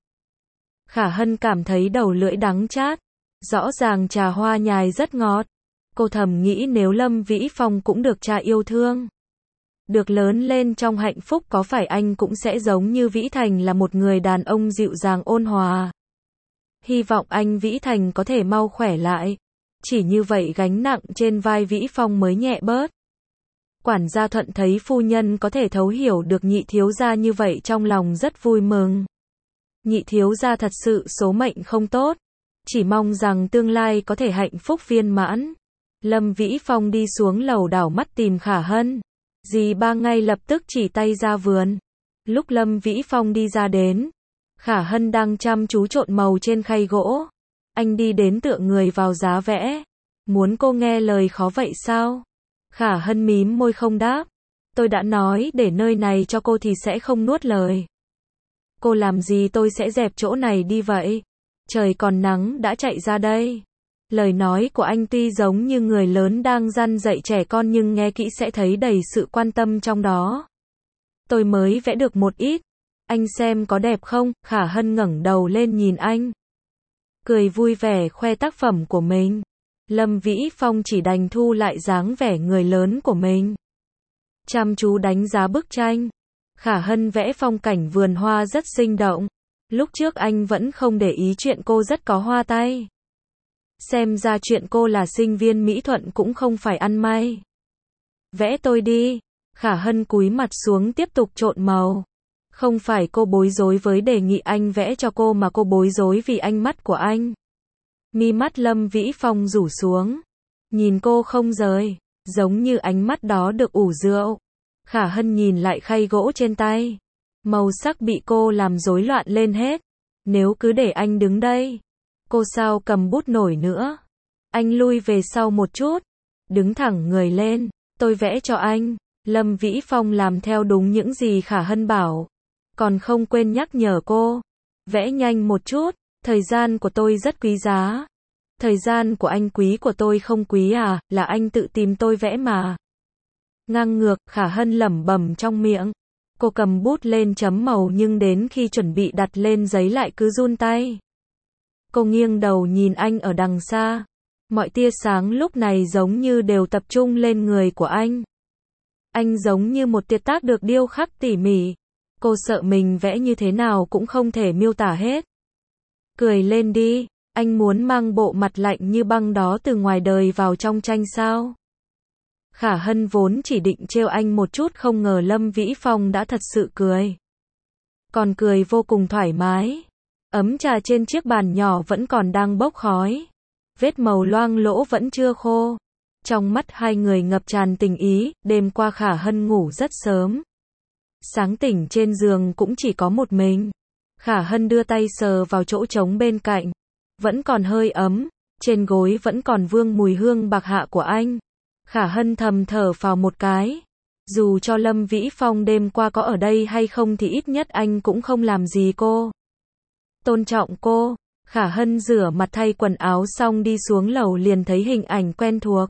Khả Hân cảm thấy đầu lưỡi đắng chát. Rõ ràng trà hoa nhài rất ngọt. Cô thầm nghĩ nếu Lâm Vĩ Phong cũng được cha yêu thương. Được lớn lên trong hạnh phúc có phải anh cũng sẽ giống như Vĩ Thành là một người đàn ông dịu dàng ôn hòa. Hy vọng anh Vĩ Thành có thể mau khỏe lại. Chỉ như vậy gánh nặng trên vai Vĩ Phong mới nhẹ bớt. Quản gia Thuận thấy phu nhân có thể thấu hiểu được nhị thiếu gia như vậy trong lòng rất vui mừng. Nhị thiếu gia thật sự số mệnh không tốt. Chỉ mong rằng tương lai có thể hạnh phúc viên mãn. Lâm Vĩ Phong đi xuống lầu đảo mắt tìm Khả Hân. Dì ba ngay lập tức chỉ tay ra vườn. Lúc Lâm Vĩ Phong đi ra đến. Khả Hân đang chăm chú trộn màu trên khay gỗ. Anh đi đến tựa người vào giá vẽ. Muốn cô nghe lời khó vậy sao? Khả Hân mím môi không đáp. Tôi đã nói để nơi này cho cô thì sẽ không nuốt lời. Cô làm gì tôi sẽ dẹp chỗ này đi vậy? Trời còn nắng đã chạy ra đây. Lời nói của anh tuy giống như người lớn đang răn dạy trẻ con nhưng nghe kỹ sẽ thấy đầy sự quan tâm trong đó. Tôi mới vẽ được một ít. Anh xem có đẹp không? Khả Hân ngẩng đầu lên nhìn anh. Cười vui vẻ khoe tác phẩm của mình. Lâm Vĩ Phong chỉ đành thu lại dáng vẻ người lớn của mình. Chăm chú đánh giá bức tranh. Khả Hân vẽ phong cảnh vườn hoa rất sinh động. Lúc trước anh vẫn không để ý chuyện cô rất có hoa tay. Xem ra chuyện cô là sinh viên mỹ thuật cũng không phải ăn may. Vẽ tôi đi. Khả Hân cúi mặt xuống tiếp tục trộn màu. Không phải cô bối rối với đề nghị anh vẽ cho cô mà cô bối rối vì ánh mắt của anh. Mi mắt Lâm Vĩ Phong rủ xuống. Nhìn cô không rời. Giống như ánh mắt đó được ủ rượu. Khả Hân nhìn lại khay gỗ trên tay. Màu sắc bị cô làm rối loạn lên hết. Nếu cứ để anh đứng đây. Cô sao cầm bút nổi nữa. Anh lui về sau một chút. Đứng thẳng người lên. Tôi vẽ cho anh. Lâm Vĩ Phong làm theo đúng những gì Khả Hân bảo. Còn không quên nhắc nhở cô. Vẽ nhanh một chút. Thời gian của tôi rất quý giá. Thời gian của anh quý của tôi không quý à, là anh tự tìm tôi vẽ mà. Ngang ngược, Khả Hân lẩm bẩm trong miệng. Cô cầm bút lên chấm màu nhưng đến khi chuẩn bị đặt lên giấy lại cứ run tay. Cô nghiêng đầu nhìn anh ở đằng xa. Mọi tia sáng lúc này giống như đều tập trung lên người của anh. Anh giống như một tuyệt tác được điêu khắc tỉ mỉ. Cô sợ mình vẽ như thế nào cũng không thể miêu tả hết. Cười lên đi, anh muốn mang bộ mặt lạnh như băng đó từ ngoài đời vào trong tranh sao? Khả Hân vốn chỉ định trêu anh một chút, không ngờ Lâm Vĩ Phong đã thật sự cười. Còn cười vô cùng thoải mái. Ấm trà trên chiếc bàn nhỏ vẫn còn đang bốc khói. Vết màu loang lỗ vẫn chưa khô. Trong mắt hai người ngập tràn tình ý, đêm qua Khả Hân ngủ rất sớm. Sáng tỉnh trên giường cũng chỉ có một mình. Khả Hân đưa tay sờ vào chỗ trống bên cạnh. Vẫn còn hơi ấm, trên gối vẫn còn vương mùi hương bạc hạ của anh. Khả Hân thầm thở phào một cái. Dù cho Lâm Vĩ Phong đêm qua có ở đây hay không thì ít nhất anh cũng không làm gì cô. Tôn trọng cô. Khả Hân rửa mặt thay quần áo xong đi xuống lầu liền thấy hình ảnh quen thuộc.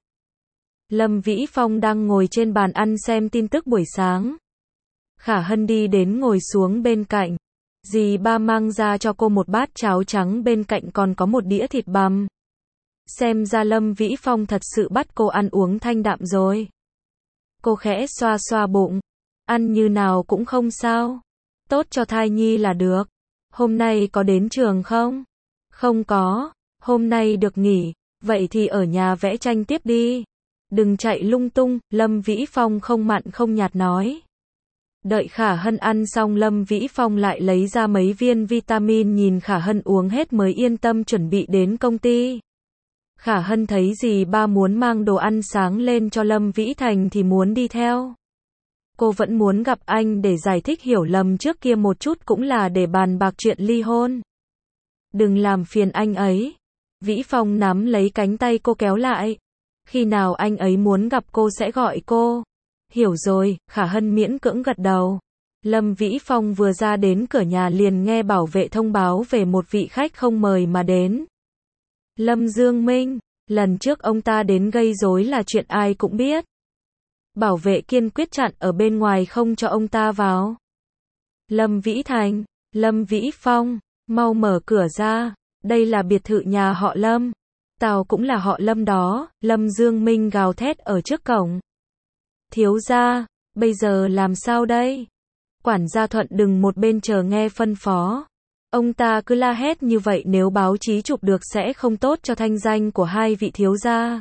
Lâm Vĩ Phong đang ngồi trên bàn ăn xem tin tức buổi sáng. Khả Hân đi đến ngồi xuống bên cạnh. Dì ba mang ra cho cô một bát cháo trắng, bên cạnh còn có một đĩa thịt bằm. Xem ra Lâm Vĩ Phong thật sự bắt cô ăn uống thanh đạm rồi. Cô khẽ xoa xoa bụng. Ăn như nào cũng không sao. Tốt cho thai nhi là được. Hôm nay có đến trường không? Không có. Hôm nay được nghỉ. Vậy thì ở nhà vẽ tranh tiếp đi. Đừng chạy lung tung, Lâm Vĩ Phong không mặn không nhạt nói. Đợi Khả Hân ăn xong, Lâm Vĩ Phong lại lấy ra mấy viên vitamin, nhìn Khả Hân uống hết mới yên tâm chuẩn bị đến công ty. Khả Hân thấy dì ba muốn mang đồ ăn sáng lên cho Lâm Vĩ Thành thì muốn đi theo. Cô vẫn muốn gặp anh để giải thích hiểu lầm trước kia một chút, cũng là để bàn bạc chuyện ly hôn. Đừng làm phiền anh ấy. Vĩ Phong nắm lấy cánh tay cô kéo lại. Khi nào anh ấy muốn gặp cô sẽ gọi cô. Hiểu rồi, Khả Hân miễn cưỡng gật đầu. Lâm Vĩ Phong vừa ra đến cửa nhà liền nghe bảo vệ thông báo về một vị khách không mời mà đến. Lâm Dương Minh, lần trước ông ta đến gây rối là chuyện ai cũng biết. Bảo vệ kiên quyết chặn ở bên ngoài không cho ông ta vào. Lâm Vĩ Thành, Lâm Vĩ Phong, mau mở cửa ra, đây là biệt thự nhà họ Lâm. Tao cũng là họ Lâm đó, Lâm Dương Minh gào thét ở trước cổng. Thiếu gia, bây giờ làm sao đây? Quản gia Thuận đứng một bên chờ nghe phân phó. Ông ta cứ la hét như vậy nếu báo chí chụp được sẽ không tốt cho thanh danh của hai vị thiếu gia.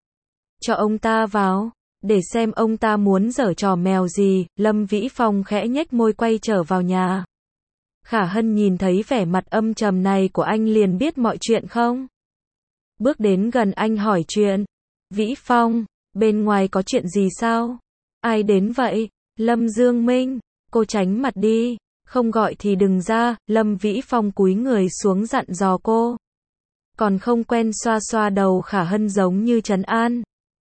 Cho ông ta vào, để xem ông ta muốn giở trò mèo gì. Lâm Vĩ Phong khẽ nhếch môi quay trở vào nhà. Khả Hân nhìn thấy vẻ mặt âm trầm này của anh liền biết mọi chuyện không? Bước đến gần anh hỏi chuyện. Vĩ Phong, bên ngoài có chuyện gì sao? Ai đến vậy? Lâm Dương Minh. Cô tránh mặt đi, không gọi thì đừng ra. Lâm Vĩ Phong cúi người xuống dặn dò cô. Còn không quen xoa xoa đầu Khả Hân giống như trấn an.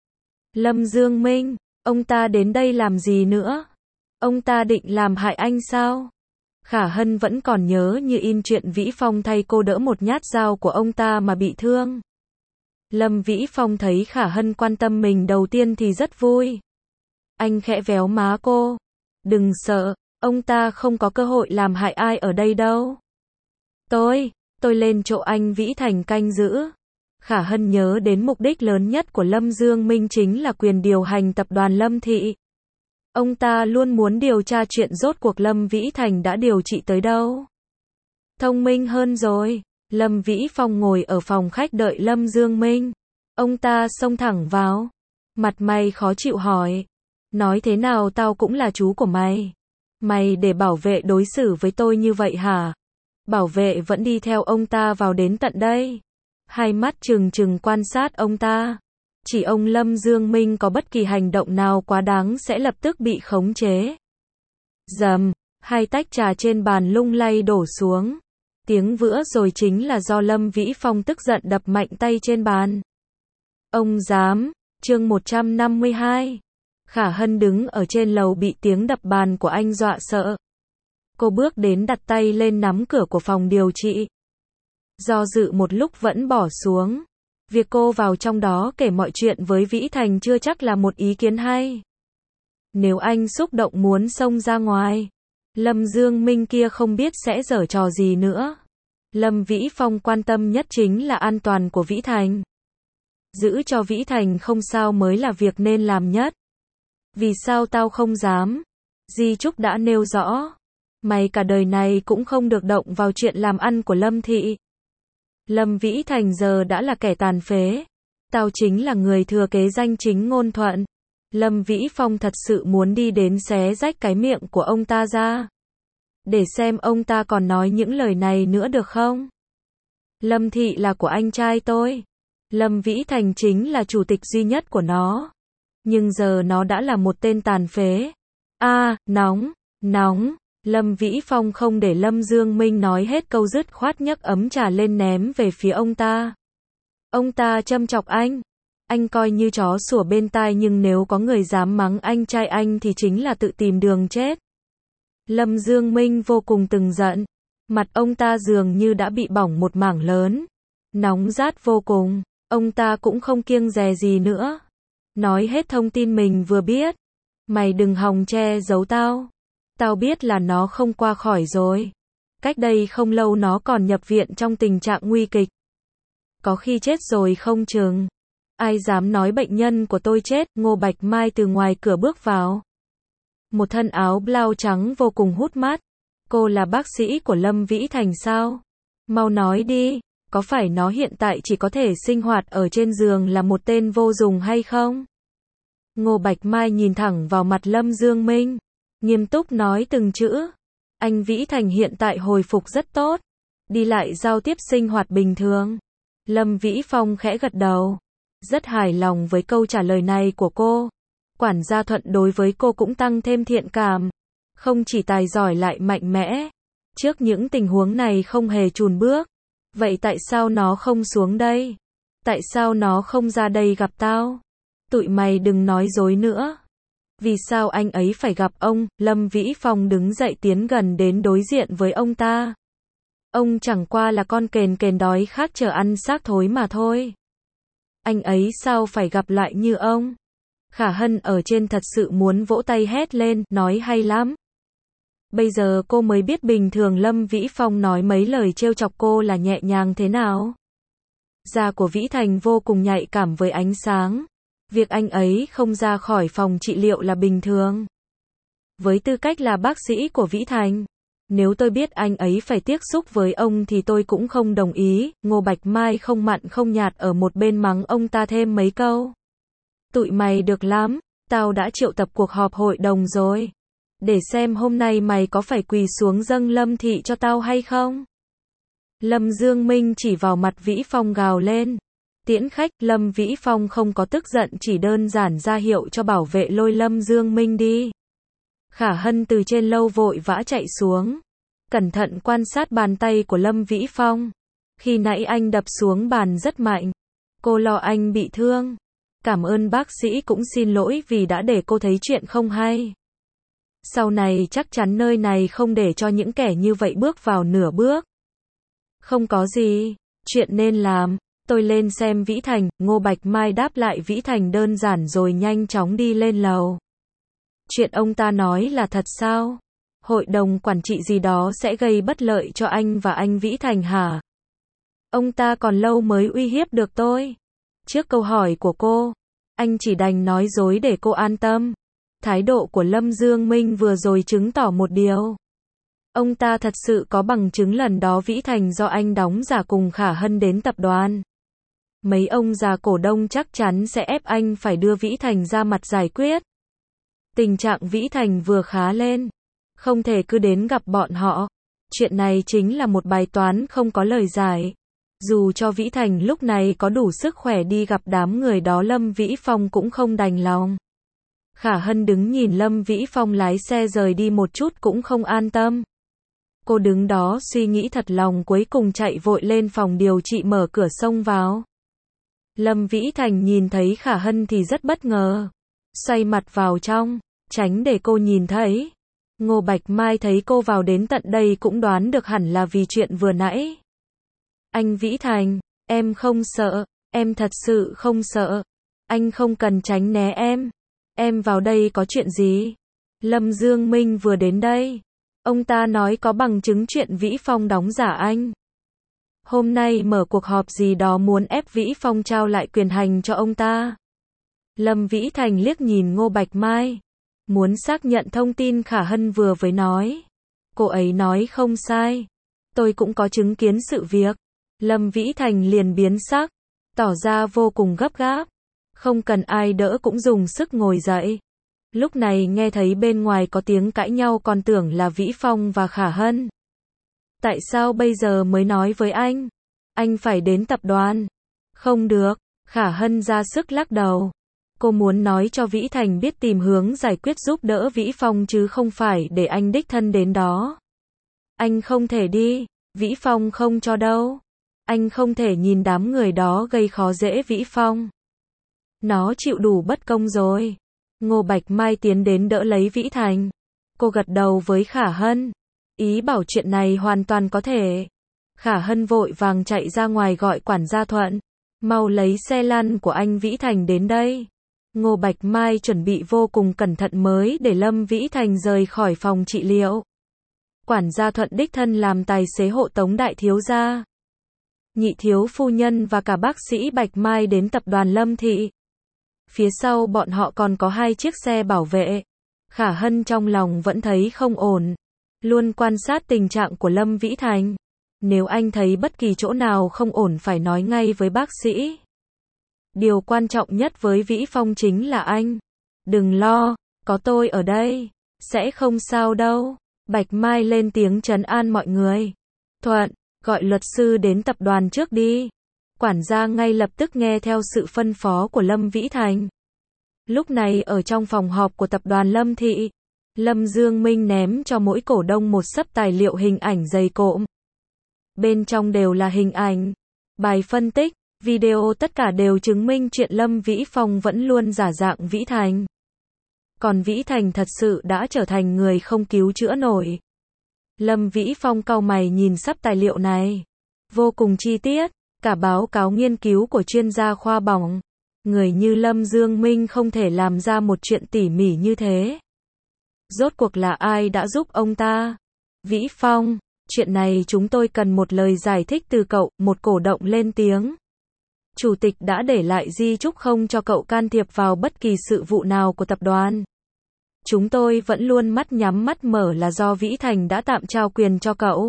Lâm Dương Minh, ông ta đến đây làm gì nữa? Ông ta định làm hại anh sao? Khả Hân vẫn còn nhớ như in chuyện Vĩ Phong thay cô đỡ một nhát dao của ông ta mà bị thương. Lâm Vĩ Phong thấy Khả Hân quan tâm mình đầu tiên thì rất vui. Anh khẽ véo má cô. Đừng sợ, ông ta không có cơ hội làm hại ai ở đây đâu. Tôi lên chỗ anh Vĩ Thành canh giữ. Khả Hân nhớ đến mục đích lớn nhất của Lâm Dương Minh chính là quyền điều hành tập đoàn Lâm Thị. Ông ta luôn muốn điều tra chuyện rốt cuộc Lâm Vĩ Thành đã điều trị tới đâu. Thông minh hơn rồi. Lâm Vĩ Phong ngồi ở phòng khách đợi Lâm Dương Minh. Ông ta xông thẳng vào. Mặt mày khó chịu hỏi. Nói thế nào tao cũng là chú của mày. Mày để bảo vệ đối xử với tôi như vậy hả? Bảo vệ vẫn đi theo ông ta vào đến tận đây. Hai mắt trừng trừng quan sát ông ta. Chỉ ông Lâm Dương Minh có bất kỳ hành động nào quá đáng sẽ lập tức bị khống chế. Rầm, hai tách trà trên bàn lung lay đổ xuống. Tiếng vỡ rồi chính là do Lâm Vĩ Phong tức giận đập mạnh tay trên bàn. Ông dám, chương 152. Khả Hân đứng ở trên lầu bị tiếng đập bàn của anh dọa sợ. Cô bước đến đặt tay lên nắm cửa của phòng điều trị. Do dự một lúc vẫn bỏ xuống. Việc cô vào trong đó kể mọi chuyện với Vĩ Thành chưa chắc là một ý kiến hay. Nếu anh xúc động muốn xông ra ngoài, Lâm Dương Minh kia không biết sẽ giở trò gì nữa. Lâm Vĩ Phong quan tâm nhất chính là an toàn của Vĩ Thành. Giữ cho Vĩ Thành không sao mới là việc nên làm nhất. Vì sao tao không dám? Di chúc đã nêu rõ. Mày cả đời này cũng không được động vào chuyện làm ăn của Lâm Thị. Lâm Vĩ Thành giờ đã là kẻ tàn phế. Tao chính là người thừa kế danh chính ngôn thuận. Lâm Vĩ Phong thật sự muốn đi đến xé rách cái miệng của ông ta ra. Để xem ông ta còn nói những lời này nữa được không? Lâm Thị là của anh trai tôi. Lâm Vĩ Thành chính là chủ tịch duy nhất của nó. Nhưng giờ nó đã là một tên tàn phế. Nóng, nóng. Lâm Vĩ Phong không để Lâm Dương Minh nói hết câu dứt khoát nhấc ấm trà lên ném về phía ông ta. Ông ta châm chọc anh. Anh coi như chó sủa bên tai nhưng nếu có người dám mắng anh trai anh thì chính là tự tìm đường chết. Lâm Dương Minh vô cùng từng giận. Mặt ông ta dường như đã bị bỏng một mảng lớn. Nóng rát vô cùng. Ông ta cũng không kiêng dè gì nữa. Nói hết thông tin mình vừa biết. Mày đừng hòng che giấu tao. Tao biết là nó không qua khỏi rồi. Cách đây không lâu nó còn nhập viện trong tình trạng nguy kịch. Có khi chết rồi không chừng. Ai dám nói bệnh nhân của tôi chết? Ngô Bạch Mai từ ngoài cửa bước vào. Một thân áo blau trắng vô cùng hút mắt. Cô là bác sĩ của Lâm Vĩ Thành sao? Mau nói đi, có phải nó hiện tại chỉ có thể sinh hoạt ở trên giường là một tên vô dụng hay không? Ngô Bạch Mai nhìn thẳng vào mặt Lâm Dương Minh, nghiêm túc nói từng chữ. Anh Vĩ Thành hiện tại hồi phục rất tốt, đi lại giao tiếp sinh hoạt bình thường. Lâm Vĩ Phong khẽ gật đầu, rất hài lòng với câu trả lời này của cô. Quản gia Thuận đối với cô cũng tăng thêm thiện cảm, không chỉ tài giỏi lại mạnh mẽ. Trước những tình huống này không hề chùn bước. Vậy tại sao nó không xuống đây? Tại sao nó không ra đây gặp tao? Tụi mày đừng nói dối nữa. Vì sao anh ấy phải gặp ông? Lâm Vĩ Phong đứng dậy tiến gần đến đối diện với ông ta. Ông chẳng qua là con kền kền đói khát chờ ăn xác thối mà thôi. Anh ấy sao phải gặp lại như ông? Khả Hân ở trên thật sự muốn vỗ tay hét lên, nói hay lắm. Bây giờ cô mới biết bình thường Lâm Vĩ Phong nói mấy lời trêu chọc cô là nhẹ nhàng thế nào. Da của Vĩ Thành vô cùng nhạy cảm với ánh sáng. Việc anh ấy không ra khỏi phòng trị liệu là bình thường. Với tư cách là bác sĩ của Vĩ Thành, nếu tôi biết anh ấy phải tiếp xúc với ông thì tôi cũng không đồng ý. Ngô Bạch Mai không mặn không nhạt ở một bên mắng ông ta thêm mấy câu. Tụi mày được lắm, tao đã triệu tập cuộc họp hội đồng rồi. Để xem hôm nay mày có phải quỳ xuống dâng Lâm Thị cho tao hay không? Lâm Dương Minh chỉ vào mặt Vĩ Phong gào lên. Tiễn khách. Lâm Vĩ Phong không có tức giận, chỉ đơn giản ra hiệu cho bảo vệ lôi Lâm Dương Minh đi. Khả Hân từ trên lâu vội vã chạy xuống, cẩn thận quan sát bàn tay của Lâm Vĩ Phong. Khi nãy anh đập xuống bàn rất mạnh. Cô lo anh bị thương. Cảm ơn bác sĩ, cũng xin lỗi vì đã để cô thấy chuyện không hay. Sau này chắc chắn nơi này không để cho những kẻ như vậy bước vào nửa bước. Không có gì, chuyện nên làm, tôi lên xem Vĩ Thành. Ngô Bạch Mai đáp lại Vĩ Thành đơn giản rồi nhanh chóng đi lên lầu. Chuyện ông ta nói là thật sao? Hội đồng quản trị gì đó sẽ gây bất lợi cho anh và anh Vĩ Thành hả? Ông ta còn lâu mới uy hiếp được tôi. Trước câu hỏi của cô, anh chỉ đành nói dối để cô an tâm. Thái độ của Lâm Dương Minh vừa rồi chứng tỏ một điều. Ông ta thật sự có bằng chứng lần đó Vĩ Thành do anh đóng giả cùng Khả Hân đến tập đoàn. Mấy ông già cổ đông chắc chắn sẽ ép anh phải đưa Vĩ Thành ra mặt giải quyết. Tình trạng Vĩ Thành vừa khá lên, không thể cứ đến gặp bọn họ. Chuyện này chính là một bài toán không có lời giải. Dù cho Vĩ Thành lúc này có đủ sức khỏe đi gặp đám người đó, Lâm Vĩ Phong cũng không đành lòng. Khả Hân đứng nhìn Lâm Vĩ Phong lái xe rời đi một chút cũng không an tâm. Cô đứng đó suy nghĩ thật lòng, cuối cùng chạy vội lên phòng điều trị mở cửa xông vào. Lâm Vĩ Thành nhìn thấy Khả Hân thì rất bất ngờ. Xoay mặt vào trong, tránh để cô nhìn thấy. Ngô Bạch Mai thấy cô vào đến tận đây cũng đoán được hẳn là vì chuyện vừa nãy. Anh Vĩ Thành, em không sợ, em thật sự không sợ. Anh không cần tránh né em. Em vào đây có chuyện gì? Lâm Dương Minh vừa đến đây. Ông ta nói có bằng chứng chuyện Vĩ Phong đóng giả anh. Hôm nay mở cuộc họp gì đó muốn ép Vĩ Phong trao lại quyền hành cho ông ta. Lâm Vĩ Thành liếc nhìn Ngô Bạch Mai. Muốn xác nhận thông tin Khả Hân vừa mới nói. Cô ấy nói không sai. Tôi cũng có chứng kiến sự việc. Lâm Vĩ Thành liền biến sắc, tỏ ra vô cùng gấp gáp. Không cần ai đỡ cũng dùng sức ngồi dậy. Lúc này nghe thấy bên ngoài có tiếng cãi nhau còn tưởng là Vĩ Phong và Khả Hân. Tại sao bây giờ mới nói với anh? Anh phải đến tập đoàn. Không được, Khả Hân ra sức lắc đầu. Cô muốn nói cho Vĩ Thành biết tìm hướng giải quyết giúp đỡ Vĩ Phong chứ không phải để anh đích thân đến đó. Anh không thể đi, Vĩ Phong không cho đâu. Anh không thể nhìn đám người đó gây khó dễ Vĩ Phong. Nó chịu đủ bất công rồi. Ngô Bạch Mai tiến đến đỡ lấy Vĩ Thành. Cô gật đầu với Khả Hân. Ý bảo chuyện này hoàn toàn có thể. Khả Hân vội vàng chạy ra ngoài gọi quản gia Thuận. Mau lấy xe lăn của anh Vĩ Thành đến đây. Ngô Bạch Mai chuẩn bị vô cùng cẩn thận mới để Lâm Vĩ Thành rời khỏi phòng trị liệu. Quản gia Thuận đích thân làm tài xế hộ tống đại thiếu gia, nhị thiếu phu nhân và cả bác sĩ Bạch Mai đến tập đoàn Lâm Thị. Phía sau bọn họ còn có 2 chiếc xe bảo vệ. Khả Hân trong lòng vẫn thấy không ổn. Luôn quan sát tình trạng của Lâm Vĩ Thành. Nếu anh thấy bất kỳ chỗ nào không ổn phải nói ngay với bác sĩ. Điều quan trọng nhất với Vĩ Phong chính là anh. Đừng lo, có tôi ở đây. Sẽ không sao đâu. Bạch Mai lên tiếng trấn an mọi người. Thuận, gọi luật sư đến tập đoàn trước đi. Quản gia ngay lập tức nghe theo sự phân phó của Lâm Vĩ Thành. Lúc này ở trong phòng họp của tập đoàn Lâm Thị, Lâm Dương Minh ném cho mỗi cổ đông một xấp tài liệu hình ảnh dày cộm. Bên trong đều là hình ảnh, bài phân tích, video, tất cả đều chứng minh chuyện Lâm Vĩ Phong vẫn luôn giả dạng Vĩ Thành. Còn Vĩ Thành thật sự đã trở thành người không cứu chữa nổi. Lâm Vĩ Phong cau mày nhìn xấp tài liệu này. Vô cùng chi tiết, cả báo cáo nghiên cứu của chuyên gia khoa bỏng. Người như Lâm Dương Minh không thể làm ra một chuyện tỉ mỉ như thế. Rốt cuộc là ai đã giúp ông ta? Vĩ Phong, chuyện này chúng tôi cần một lời giải thích từ cậu, một cổ động lên tiếng. Chủ tịch đã để lại di chúc không cho cậu can thiệp vào bất kỳ sự vụ nào của tập đoàn. Chúng tôi vẫn luôn mắt nhắm mắt mở là do Vĩ Thành đã tạm trao quyền cho cậu.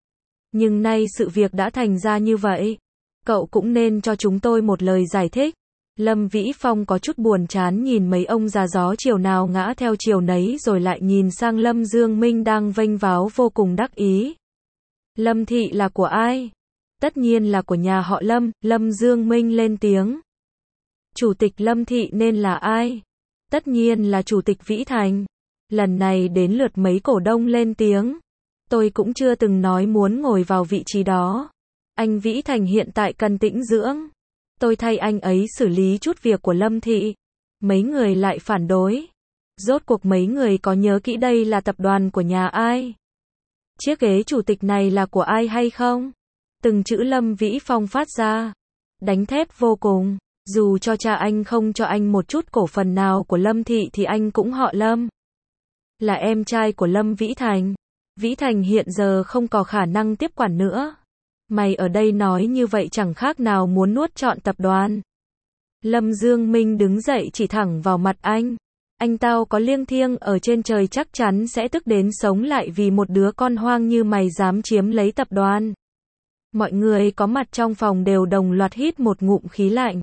Nhưng nay sự việc đã thành ra như vậy. Cậu cũng nên cho chúng tôi một lời giải thích. Lâm Vĩ Phong có chút buồn chán nhìn mấy ông già gió chiều nào ngã theo chiều nấy rồi lại nhìn sang Lâm Dương Minh đang vênh váo vô cùng đắc ý. Lâm Thị là của ai? Tất nhiên là của nhà họ Lâm, Lâm Dương Minh lên tiếng. Chủ tịch Lâm Thị nên là ai? Tất nhiên là Chủ tịch Vĩ Thành. Lần này đến lượt mấy cổ đông lên tiếng. Tôi cũng chưa từng nói muốn ngồi vào vị trí đó. Anh Vĩ Thành hiện tại cần tĩnh dưỡng. Tôi thay anh ấy xử lý chút việc của Lâm Thị. Mấy người lại phản đối. Rốt cuộc mấy người có nhớ kỹ đây là tập đoàn của nhà ai? Chiếc ghế chủ tịch này là của ai hay không? Từng chữ Lâm Vĩ Phong phát ra. Đánh thép vô cùng. Dù cho cha anh không cho anh một chút cổ phần nào của Lâm Thị thì anh cũng họ Lâm. Là em trai của Lâm Vĩ Thành. Vĩ Thành hiện giờ không có khả năng tiếp quản nữa. Mày ở đây nói như vậy chẳng khác nào muốn nuốt trọn tập đoàn. Lâm Dương Minh đứng dậy chỉ thẳng vào mặt anh. Anh tao có liêng thiêng ở trên trời chắc chắn sẽ tức đến sống lại vì một đứa con hoang như mày dám chiếm lấy tập đoàn. Mọi người có mặt trong phòng đều đồng loạt hít một ngụm khí lạnh.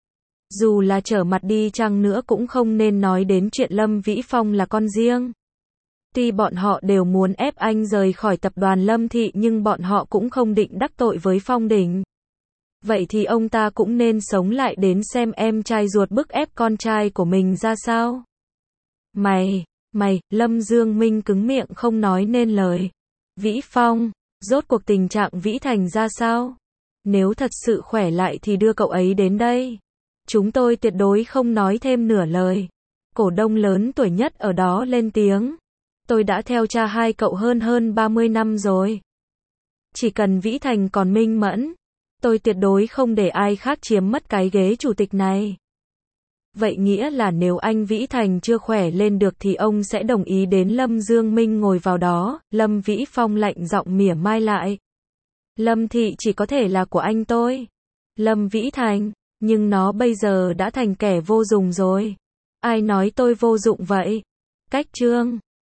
Dù là trở mặt đi chăng nữa cũng không nên nói đến chuyện Lâm Vĩ Phong là con riêng. Tuy bọn họ đều muốn ép anh rời khỏi tập đoàn Lâm Thị nhưng bọn họ cũng không định đắc tội với Phong Đình. Vậy thì ông ta cũng nên sống lại đến xem em trai ruột bức ép con trai của mình ra sao. Mày, Lâm Dương Minh cứng miệng không nói nên lời. Vĩ Phong, rốt cuộc tình trạng Vĩ Thành ra sao? Nếu thật sự khỏe lại thì đưa cậu ấy đến đây. Chúng tôi tuyệt đối không nói thêm nửa lời. Cổ đông lớn tuổi nhất ở đó lên tiếng. Tôi đã theo cha hai cậu hơn 30 năm rồi. Chỉ cần Vĩ Thành còn minh mẫn, tôi tuyệt đối không để ai khác chiếm mất cái ghế chủ tịch này. Vậy nghĩa là nếu anh Vĩ Thành chưa khỏe lên được thì ông sẽ đồng ý đến Lâm Dương Minh ngồi vào đó. Lâm Vĩ Phong lạnh giọng mỉa mai lại. Lâm Thị chỉ có thể là của anh tôi. Lâm Vĩ Thành, nhưng nó bây giờ đã thành kẻ vô dụng rồi. Ai nói tôi vô dụng vậy? Cách chương